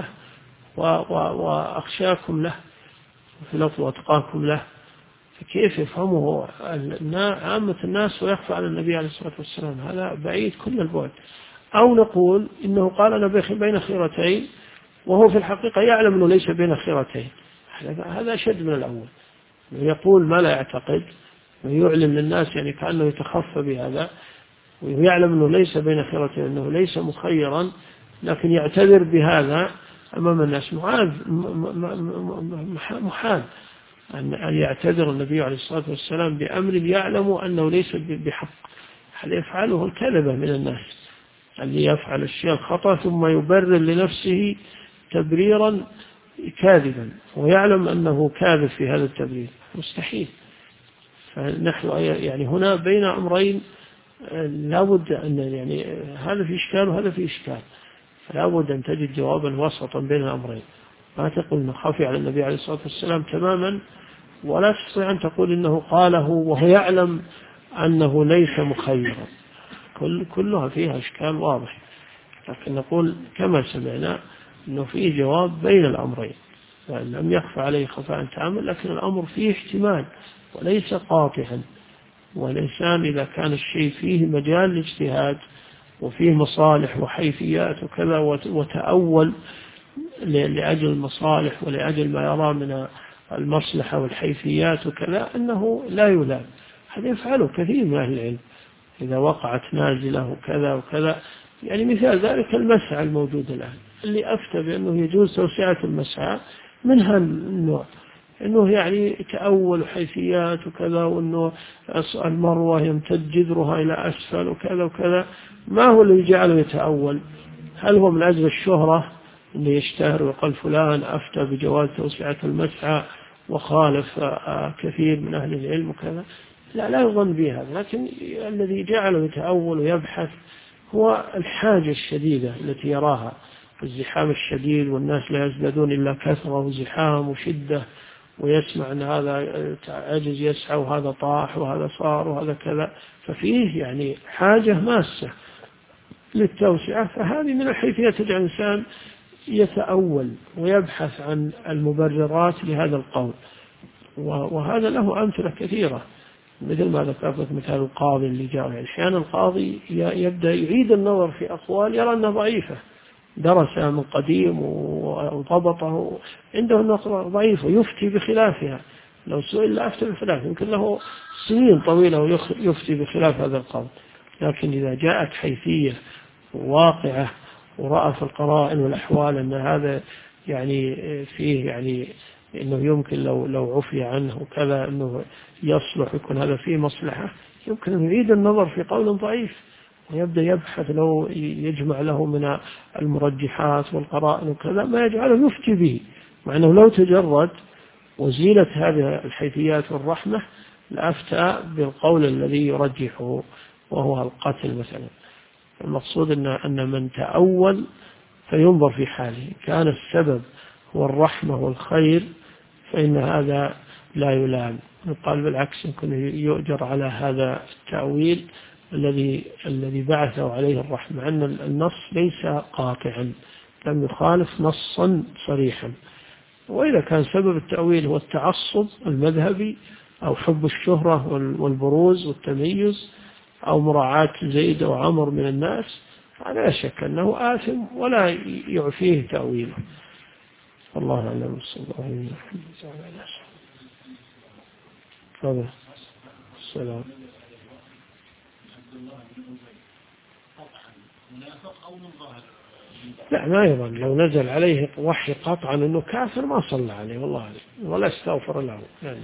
وأخشاكم له في لفظ وأتقاكم له، فكيف يفهمه عامة الناس ويخفى على النبي عليه الصلاة والسلام؟ هذا بعيد كل البعد. أو نقول إنه قال أنا بين خيرتين وهو في الحقيقة يعلم أنه ليس بين خيرتين، هذا أشد من الأول، يقول ما لا يعتقد ويعلم للناس يعني كأنه يتخفى بهذا، ويعلم أنه ليس بين خيرتين، أنه ليس مخيرا، لكن يعتذر بهذا أمام الناس. محال أن يعتذر النبي عليه الصلاة والسلام بأمر يعلم أنه ليس بحق، هل يفعله الكذبة من الناس اللي يفعل الشيء الخطأ ثم يبرر لنفسه تبريرا كاذبا ويعلم أنه كاذب في هذا التبرير، مستحيل. فنحن يعني هنا بين أمرين لا بد أن يعني هذا في إشكال وهذا في إشكال، فلا بد أن تجد جوابا وسطا بين الأمرين، ما تقول أنه خفي على النبي عليه الصلاة والسلام تماما، ولا تستطيع أن تقول إنه قاله وهو يعلم أنه ليس مخيرا، كلها فيها إشكال واضح. لكن نقول كما سمعنا أنه فيه جواب بين الأمرين، يعني لم يخفى عليه خفاء تاما، لكن الأمر فيه احتمال وليس قاطعا. والإنسان إذا كان الشيء فيه مجال الاجتهاد وفيه مصالح وحيثيات وكذا وتأول لأجل المصالح ولأجل ما يرى من المصلحة والحيثيات وكذا أنه لا يلام، هذا يفعله كثير من أهل العلم إذا وقعت نازلة وكذا وكذا. يعني مثال ذلك المسعى الموجود الآن اللي أفتى بأنه يجوز توسعة المسعى منها النوع أنه يعني تأول حيثيات وكذا، وأنه المروة يمتد جذرها إلى أسفل وكذا وكذا. ما هو اللي جعله يتأول؟ هل هو من أجل الشهرة اللي يشتهر ويقال فلان أفتى بجواز توسعة المسعى وخالف كثير من أهل العلم وكذا؟ لا يظن بها، لكن الذي جعله يتأول ويبحث هو الحاجة الشديدة التي يراها، الزحام الشديد والناس لا يزدادون إلا كثرة وزحام وشدة، ويسمع أن هذا عجز يسعى وهذا طاح وهذا صار وهذا كذا، ففيه يعني حاجة ماسة للتوسعة. فهذه من الحيثيات تجعل الإنسان يتأول ويبحث عن المبررات لهذا القول، وهذا له أمثلة كثيرة، مثل ما ذكرت مثال القاضي اللي جاء. يعني أحيانا القاضي يبدأ يعيد النظر في أقوال يرى أنها ضعيفة، درسها من قديم وضبطه، عنده النظر ضعيفة يفتي بخلافها، لو سئل لا أفتي بخلاف، يمكن له سنين طويلة ويفتي بخلاف هذا القول. لكن إذا جاءت حيثية واقعة ورأى في القرائن والأحوال أن هذا يعني فيه يعني إنه يمكن لو عفي عنه وكذا أنه يصلح يكون هذا فيه مصلحة، يمكن أن يعيد النظر في قول ضعيف ويبدأ يبحث لو يجمع له من المرجحات والقرائن وكذا ما يجعله يفتي به، مع أنه لو تجرد وزيلت هذه الحيثيات والرحمة لأفتى بالقول الذي يرجحه وهو القتل مثلا. المقصود أن من تأول فينظر في حاله، كان السبب هو الرحمة والخير فإن هذا لا يلام، يقال بالعكس يمكن يؤجر على هذا التأويل الذي بعثه عليه الرحمة، أن النص ليس قاطعا، لم يخالف نصا صريحا. وإذا كان سبب التأويل هو التعصب المذهبي أو حب الشهرة والبروز والتميز، أو مراعاة زيد أو عمر من الناس، هذا لا شك أنه آثم ولا يعفيه تأويله. الله أعلم. صلى الله عليه وسلم. السلام. لا ما يظن، لو نزل عليه وحي قطعا أنه كافر ما صلى عليه والله عليه ولا استغفر له يعني.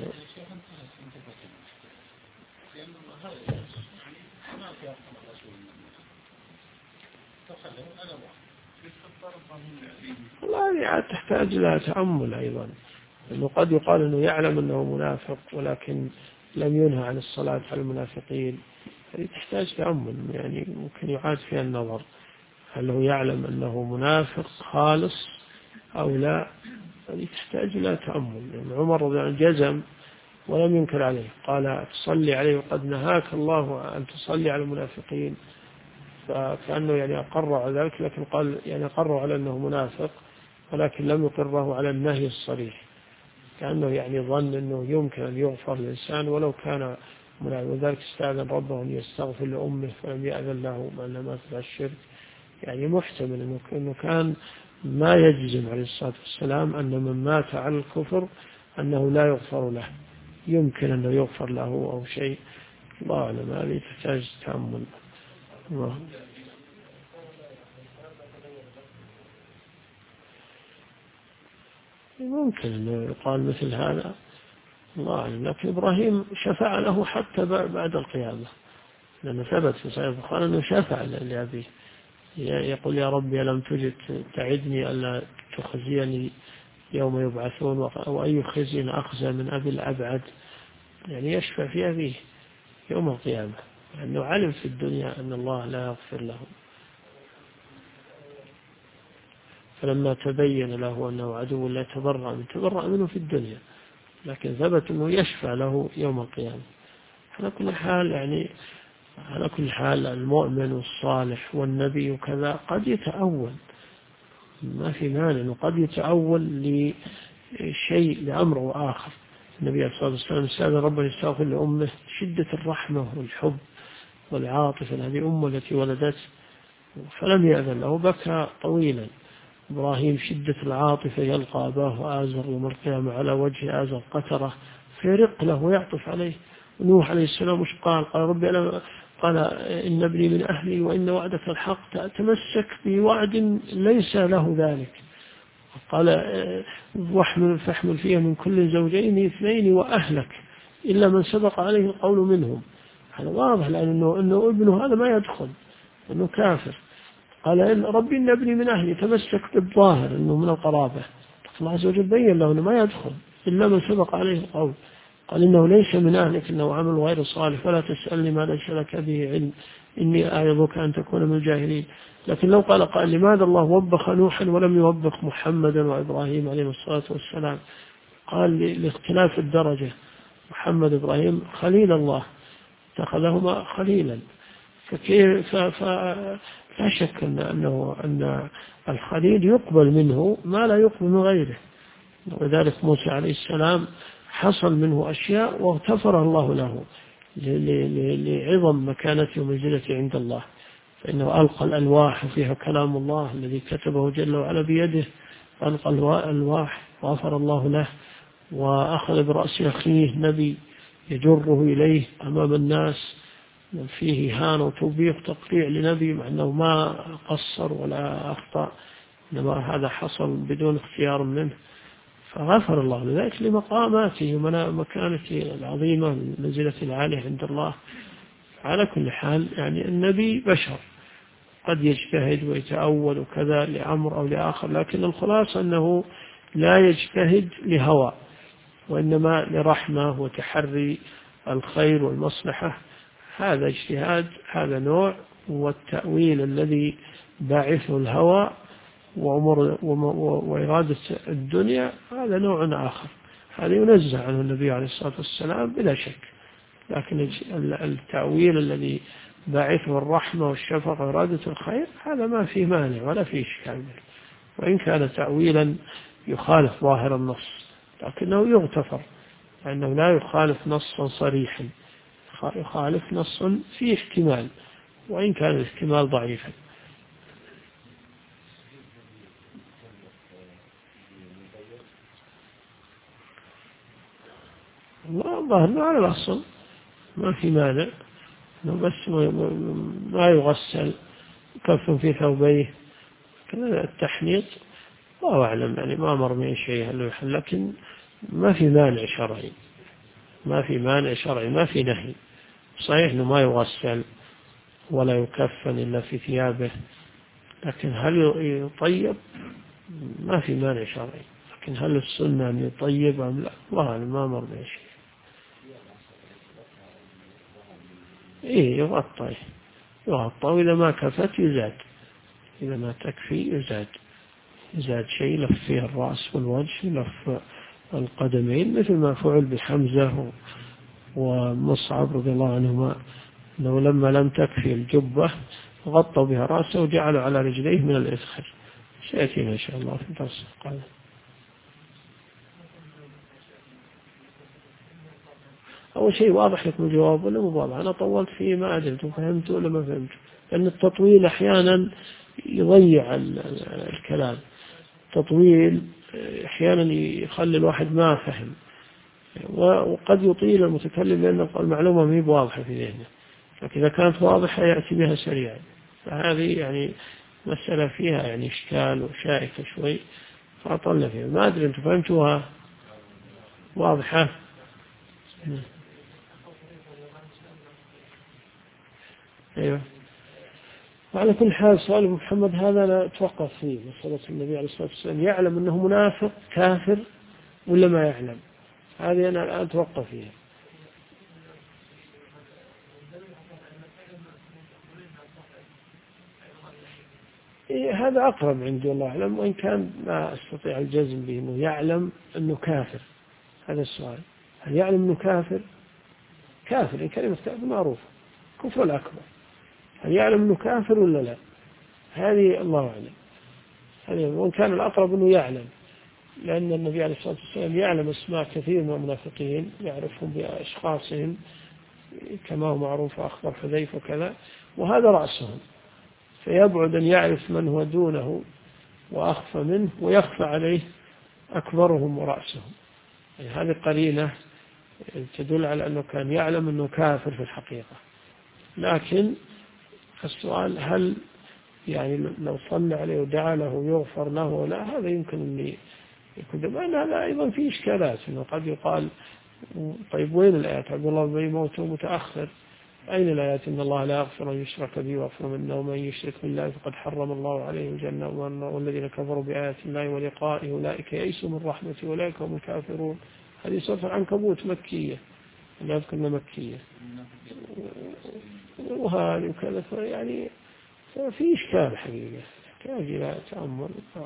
والله تحتاج إلى تأمل أيضا، لأنه قد يقال أنه يعلم أنه منافق ولكن لم ينهى عن الصلاة على المنافقين. هذه تحتاج تأمل، يعني ممكن يعاد فيها النظر، هل هو يعلم أنه منافق خالص أو لا. هذه تحتاج إلى تأمل. يعني عمر رضي الله عنه جزم ولم ينكر عليه، قال تصلي عليه وقد نهاك الله أن تصلي على المنافقين، فكأنه يعني أقر على ذلك، لكن قال يعني أقر على أنه منافق ولكن لم يقره على النهي الصريح، كأنه يعني ظن أنه يمكن أن يغفر الإنسان ولو كان منافق، وذلك استأذن ربه أن يستغفر لأمه فلم يأذن له مع أنه مات على الشرك. يعني محتمل أنه كان ما يجزم عليه الصلاة والسلام أن من مات على الكفر أنه لا يغفر له، يمكن أنه يغفر له أو شيء. الله أعلم، هذه تحتاج تأمل. ممكن أنه يقال مثل هذا، الله أعلم. لكن إبراهيم شفع له حتى بعد القيامة، لأنه ثبت في صحيح البخاري أنه شفع لأبيه، يقول يا ربي ألم تجد تعدني ألا تخزيني يوم يبعثون، وأي خزي أخزى من أبي الأبعد. يعني يشفع في أبيه يوم القيامة، لأنه علم في الدنيا أن الله لا يغفر له، فلما تبين له أنه عدو لا تبرأ منه في الدنيا، لكن ثبت أنه يشفع له يوم القيامة. على كل حال المؤمن والصالح والنبي وكذا قد يتأول، ما في مانع أنه قد يتأول لشيء لأمر آخر. النبي صلى الله عليه وسلم استأذن ربنا يستغفر لأمه، شدة الرحمة والحب والعاطفة، هذه أمه التي ولدته، فلم يأذن له، بكى طويلا. إبراهيم شدة العاطفة يلقى أباه آزر يوم القيامة على وجه آزر قترة فيرق له ويعطف عليه. نوح عليه السلام وش قال ربي قال إن ابني من أهلي وإن وعدك الحق، تمسك بوعد ليس له ذلك. قال فاحمل فيها من كل زوجين 2 وأهلك إلا من سبق عليه القول منهم. هذا واضح، لأنه ابنه هذا ما يدخل، أنه كافر. قال إن ربي إن ابني من أهلي، تمسك بالظاهر أنه من القرابة. الله عز وجل بين له أنه ما يدخل إلا من سبق عليه القول. قال إنه ليس من أهلك، إنه عمل غير صالح، ولا تسألني ما ليس لك به علم، إني أعظك أن تكون من الجاهلين. لكن لو قال لماذا الله وبخ نوحا ولم يوبخ محمدا وإبراهيم عليه الصلاة والسلام؟ قال لاختلاف الدرجة. محمد إبراهيم خليل الله، اتخذهما خليلا، لا شك أن الخليل يقبل منه ما لا يقبل من غيره. وذلك موسى عليه السلام حصل منه أشياء واغتفر الله له لعظم مكانته ومنزلته عند الله، فإنه ألقى الألواح فيها كلام الله الذي كتبه جل وعلا بيده، ألقى الألواح غفر الله له، وأخذ برأس أخيه نبي يجره إليه أمام الناس، فيه إهان وتوبيخ تقطيع لنبي مع أنه ما قصر ولا أخطأ، إنما هذا حصل بدون اختيار منه، فغفر الله لذلك لمقاماته ومكانته العظيمة من منزلة العالية عند الله. على كل حال يعني النبي بشر قد يجتهد ويتأول وكذا لأمر أو لآخر، لكن الخلاصة أنه لا يجتهد لهوى، وإنما لرحمة وتحري الخير والمصلحة. هذا اجتهاد، هذا نوع، والتأويل الذي باعثه الهوى وإرادة الدنيا هذا نوع آخر، هذا ينزه عنه النبي عليه الصلاة والسلام بلا شك. لكن التأويل الذي باعثه الرحمة والشفقة وإرادة الخير هذا ما فيه مانع ولا فيه إشكال، وإن كان تأويلا يخالف ظاهر النص لكنه يغتفر، لأنه لا يخالف نصا صريحا، يخالف نص فيه احتمال وإن كان الاحتمال ضعيفا. الظاهر على الأصل ما في مانع، بس ما يغسل كف في ثوبيه التحنيط. الله أعلم، يعني ما أمر من شيء هل يحل، لكن ما في مانع شرعي، ما في مانع شرعي، ما في نهي. صحيح أنه ما يغسل ولا يكفن إلا في ثيابه، لكن هل يطيب؟ ما في مانع شرعي، لكن هل السنة أن يطيب أم لا؟ الله أعلم، ما أمر من شيء. يغطى، وإذا ما كفت يزاد، إذا ما تكفي يزاد شيء، لف فيه الرأس والوجه، لف القدمين، مثل ما فعل بحمزة ومصعب رضي الله عنهما، أنه لما لم تكفي الجبة غطوا بها رأسه وجعلوا على رجليه من الإذخر. سيأتينا إن شاء الله في الدرس القادم. أول شيء واضح لكم الجواب ولا مو واضح؟ أنا طولت فيه، ما أدري أنتم فهمتوا ولا ما فهمتوا، لأن التطويل أحيانا يضيع الكلام. تطويل أحيانا يخلي الواحد ما فهم، وقد يطيل المتكلم لأن المعلومة ما هي واضحة في ذهنه، لكن إذا كانت واضحة يأتي بها سريعا. فهذه يعني مسألة فيها يعني إشكال وشائكة شوي، فأطلنا فيها. ما أدري أنتم فهمتوها واضحة؟ أيوه. وعلى كل حال سؤال محمد هذا لا أتوقف فيه، مسألة النبي عليه الصلاة والسلام يعلم أنه منافق كافر ولا ما يعلم، هذه أنا الآن أتوقف فيها. هذا أقرب عندي الله أعلم، وإن كان ما أستطيع الجزم به أنه يعلم أنه كافر. هذا السؤال، هل يعلم أنه كافر؟ كافر، كلمة كافر معروفة، كفر الأكبر. هل يعلم أنه كافر ولا لا؟ هذه الله أعلم. وإن كان الأقرب أنه يعلم، لأن النبي عليه الصلاة والسلام يعلم اسماء كثير من المنافقين، يعرفهم بأشخاصهم كما هو معروف، أخبر حذيفة وكذا، وهذا رأسهم، فيبعد أن يعرف من هو دونه وأخفى منه ويخفى عليه أكبرهم ورأسهم. يعني هذه قرينة تدل على أنه كان يعلم أنه كافر في الحقيقة. لكن السؤال هل يعني لو صلى عليه ودعا له يغفر له ولا؟ هذا يمكن أن يكون، لأن هذا أيضا فيه إشكالات، أنه قد يقال طيب وين الآيات؟ عبد الله بن موته متأخر، أين الآيات إن الله لا يغفر أن يشرك به ويغفر منه ومن يشرك بالله فقد حرم الله عليه الجنة والذين كفروا بآيات الله ولقائه أولئك يئسوا من رحمته أولئك هم الكافرون. هذه سورة العنكبوت مكية، لا أذكرنا مكية، وهذه وكذا، يعني في إشكال حقيقة يحتاج إلى تأمل.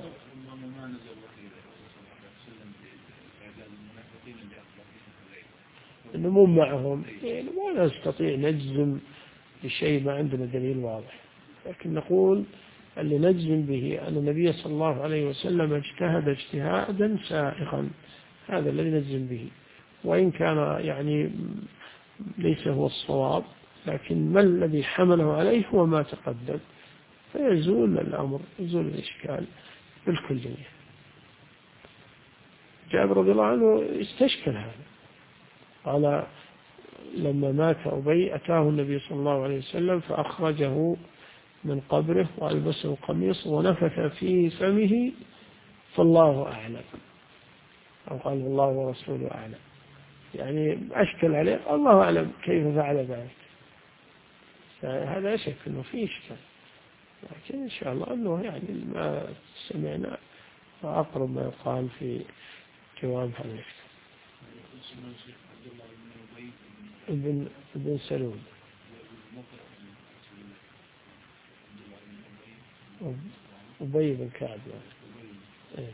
إنه مو معهم، يعني ما نستطيع نجزم بشيء ما عندنا دليل واضح، لكن نقول اللي نجزم به أن النبي صلى الله عليه وسلم اجتهد اجتهادا سائغا، هذا الذي نجزم به، وإن كان يعني ليس هو الصواب، لكن ما الذي حمله عليه هو ما تقدم، فيزول الأمر، يزول الإشكال بالكلية. جابر رضي الله عنه استشكل هذا، قال لما مات أبي أتاه النبي صلى الله عليه وسلم فأخرجه من قبره وألبسه قميص ونفث في فمه فالله أعلم، أو قال الله ورسوله أعلم، يعني أشكل عليه الله أعلم كيف فعل ذلك. هذا أشك أنه فيه إشكال، لكن إن شاء الله أنه يعني ما سمعنا وأقرب ما يقال في جواب هذا الإشكال. ابن سلول أبي بن كعب يعني.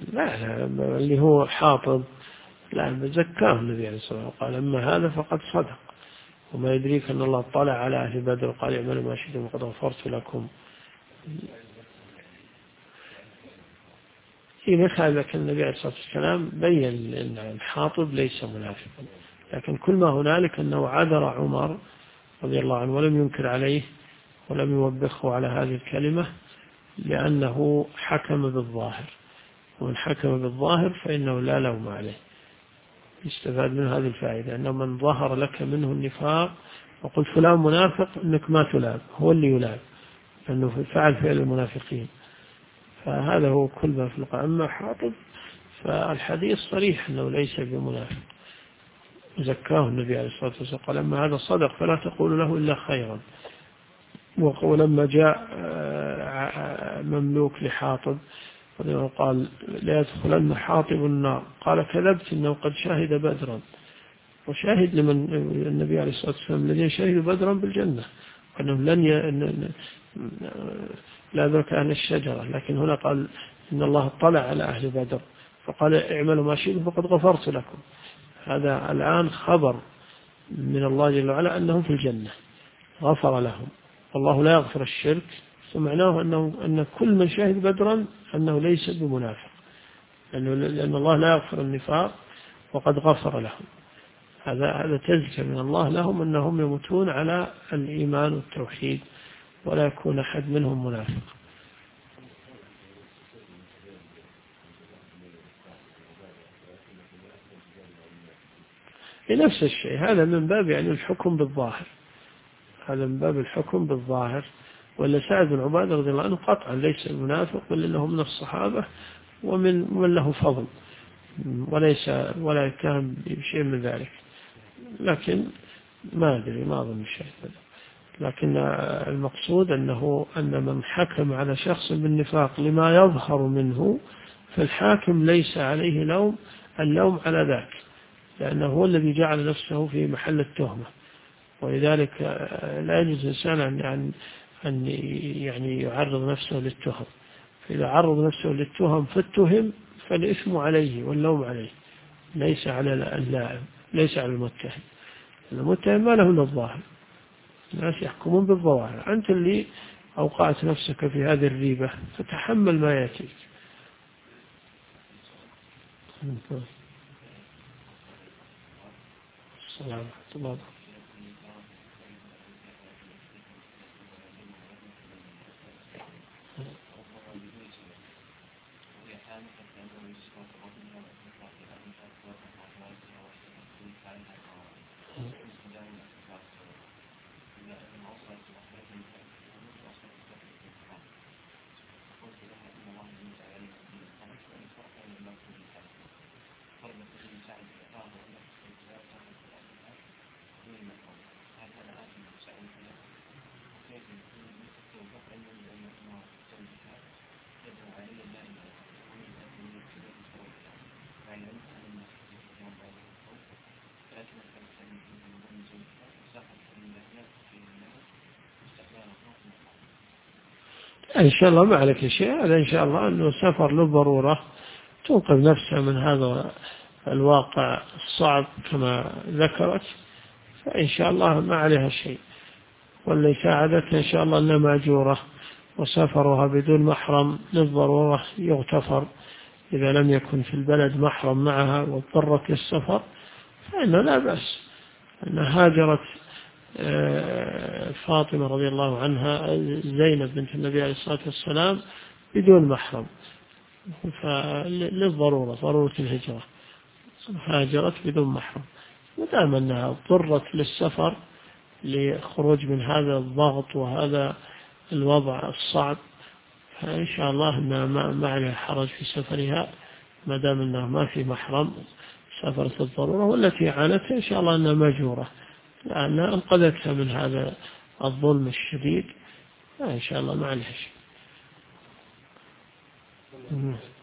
لا اللي هو حاطب لا زكاه النبي عليه الصلاة والسلام قال أما هذا فقد صدق وما يدريك أن الله طلع على أهل بدر وقال اعملوا ما شئتم وقد غفرت لكم. في مثل لكن النبي عليه الصلاة والسلام بين أن الحاطب ليس منافقا، لكن كل ما هنالك أنه عذر عمر رضي الله عنه ولم ينكر عليه ولم يوبخه على هذه الكلمة لأنه حكم بالظاهر، ومن حكم بالظاهر فإنه لا لوم عليه. يستفاد من هذه الفائدة أنه من ظهر لك منه النفاق وقلت فلان منافق أنك ما تلام، هو اللي يلام لأنه فعل فعل المنافقين. فهذا هو كل ما في القرآن. أما حاطب فالحديث صريح أنه ليس بمنافق، زكاه النبي عليه الصلاة والسلام قال أما هذا صدق فلا تقول له إلا خيرا. ولما جاء مملوك لحاطب قال لا يدخلن حاطب النار قال كذبت إنه قد شاهد بدرا، وشاهد لمن النبي عليه الصلاة والسلام الذين شهدوا بدرا بالجنة أنهم لا ذلك أهل الشجرة، لكن هنا قال إن الله اطلع على أهل بدر فقال اعملوا ما شئتم فقد غفرت لكم. هذا الآن خبر من الله جل وعلا أنهم في الجنة غفر لهم، والله لا يغفر الشرك، فمعناه أن كل من شاهد بدرا أنه ليس بمنافق، لأن الله لا يغفر النفاق وقد غفر لهم. هذا تزكية من الله لهم أنهم يموتون على الإيمان والتوحيد ولا يكون أحد منهم منافق. لنفس الشيء هذا من باب يعني الحكم بالظاهر، هذا من باب الحكم بالظاهر. ولا سعد بن عبادة رضي الله عنه قطعا ليس المنافق بل إنه من الصحابة ومن له فضل ولا يتهم بشيء من ذلك، لكن ما أدري ما أظن شيء. لكن المقصود أن من حكم على شخص بالنفاق لما يظهر منه فالحاكم ليس عليه اللوم على ذاك، لأنه هو الذي جعل نفسه في محل التهمة، ولذلك لا يجوز الإنسان أن يعني يعرض نفسه للتهم. فإذا عرض نفسه للتهم فالتهم فالإثم عليه واللوم عليه، ليس على اللائم، ليس على المتهم. المتهم ما له إلا الظاهر، الناس يحكمون بالظواهر. أنت اللي أوقعت نفسك في هذه الريبة فتحمل ما يأتيك. السلام عليكم ورحمة الله. إن شاء الله ما عليك شيء، هذا إن شاء الله أنه سفر للضرورة تنقذ نفسها من هذا الواقع الصعب كما ذكرت، فإن شاء الله ما عليها شيء، واللي ساعدتها إن شاء الله أنها مأجورة، وسفرها بدون محرم للضرورة يغتفر إذا لم يكن في البلد محرم معها واضطرت للسفر فإنه لا بأس. أنها هاجرت فاطمة رضي الله عنها زينب بنت النبي عليه الصلاة والسلام بدون محرم، فللضرورة ضرورة الهجرة هاجرت بدون محرم، ودام أنها اضطرت للسفر لخروج من هذا الضغط وهذا الوضع الصعب فإن شاء الله أنها ما عليها حرج في سفرها ما دام أنها ما في محرم سافرت الضرورة، والتي عانتها إن شاء الله أنها مأجورة لأنها أنقذتها من هذا الظلم الشديد، إن شاء الله ما عليها شيء.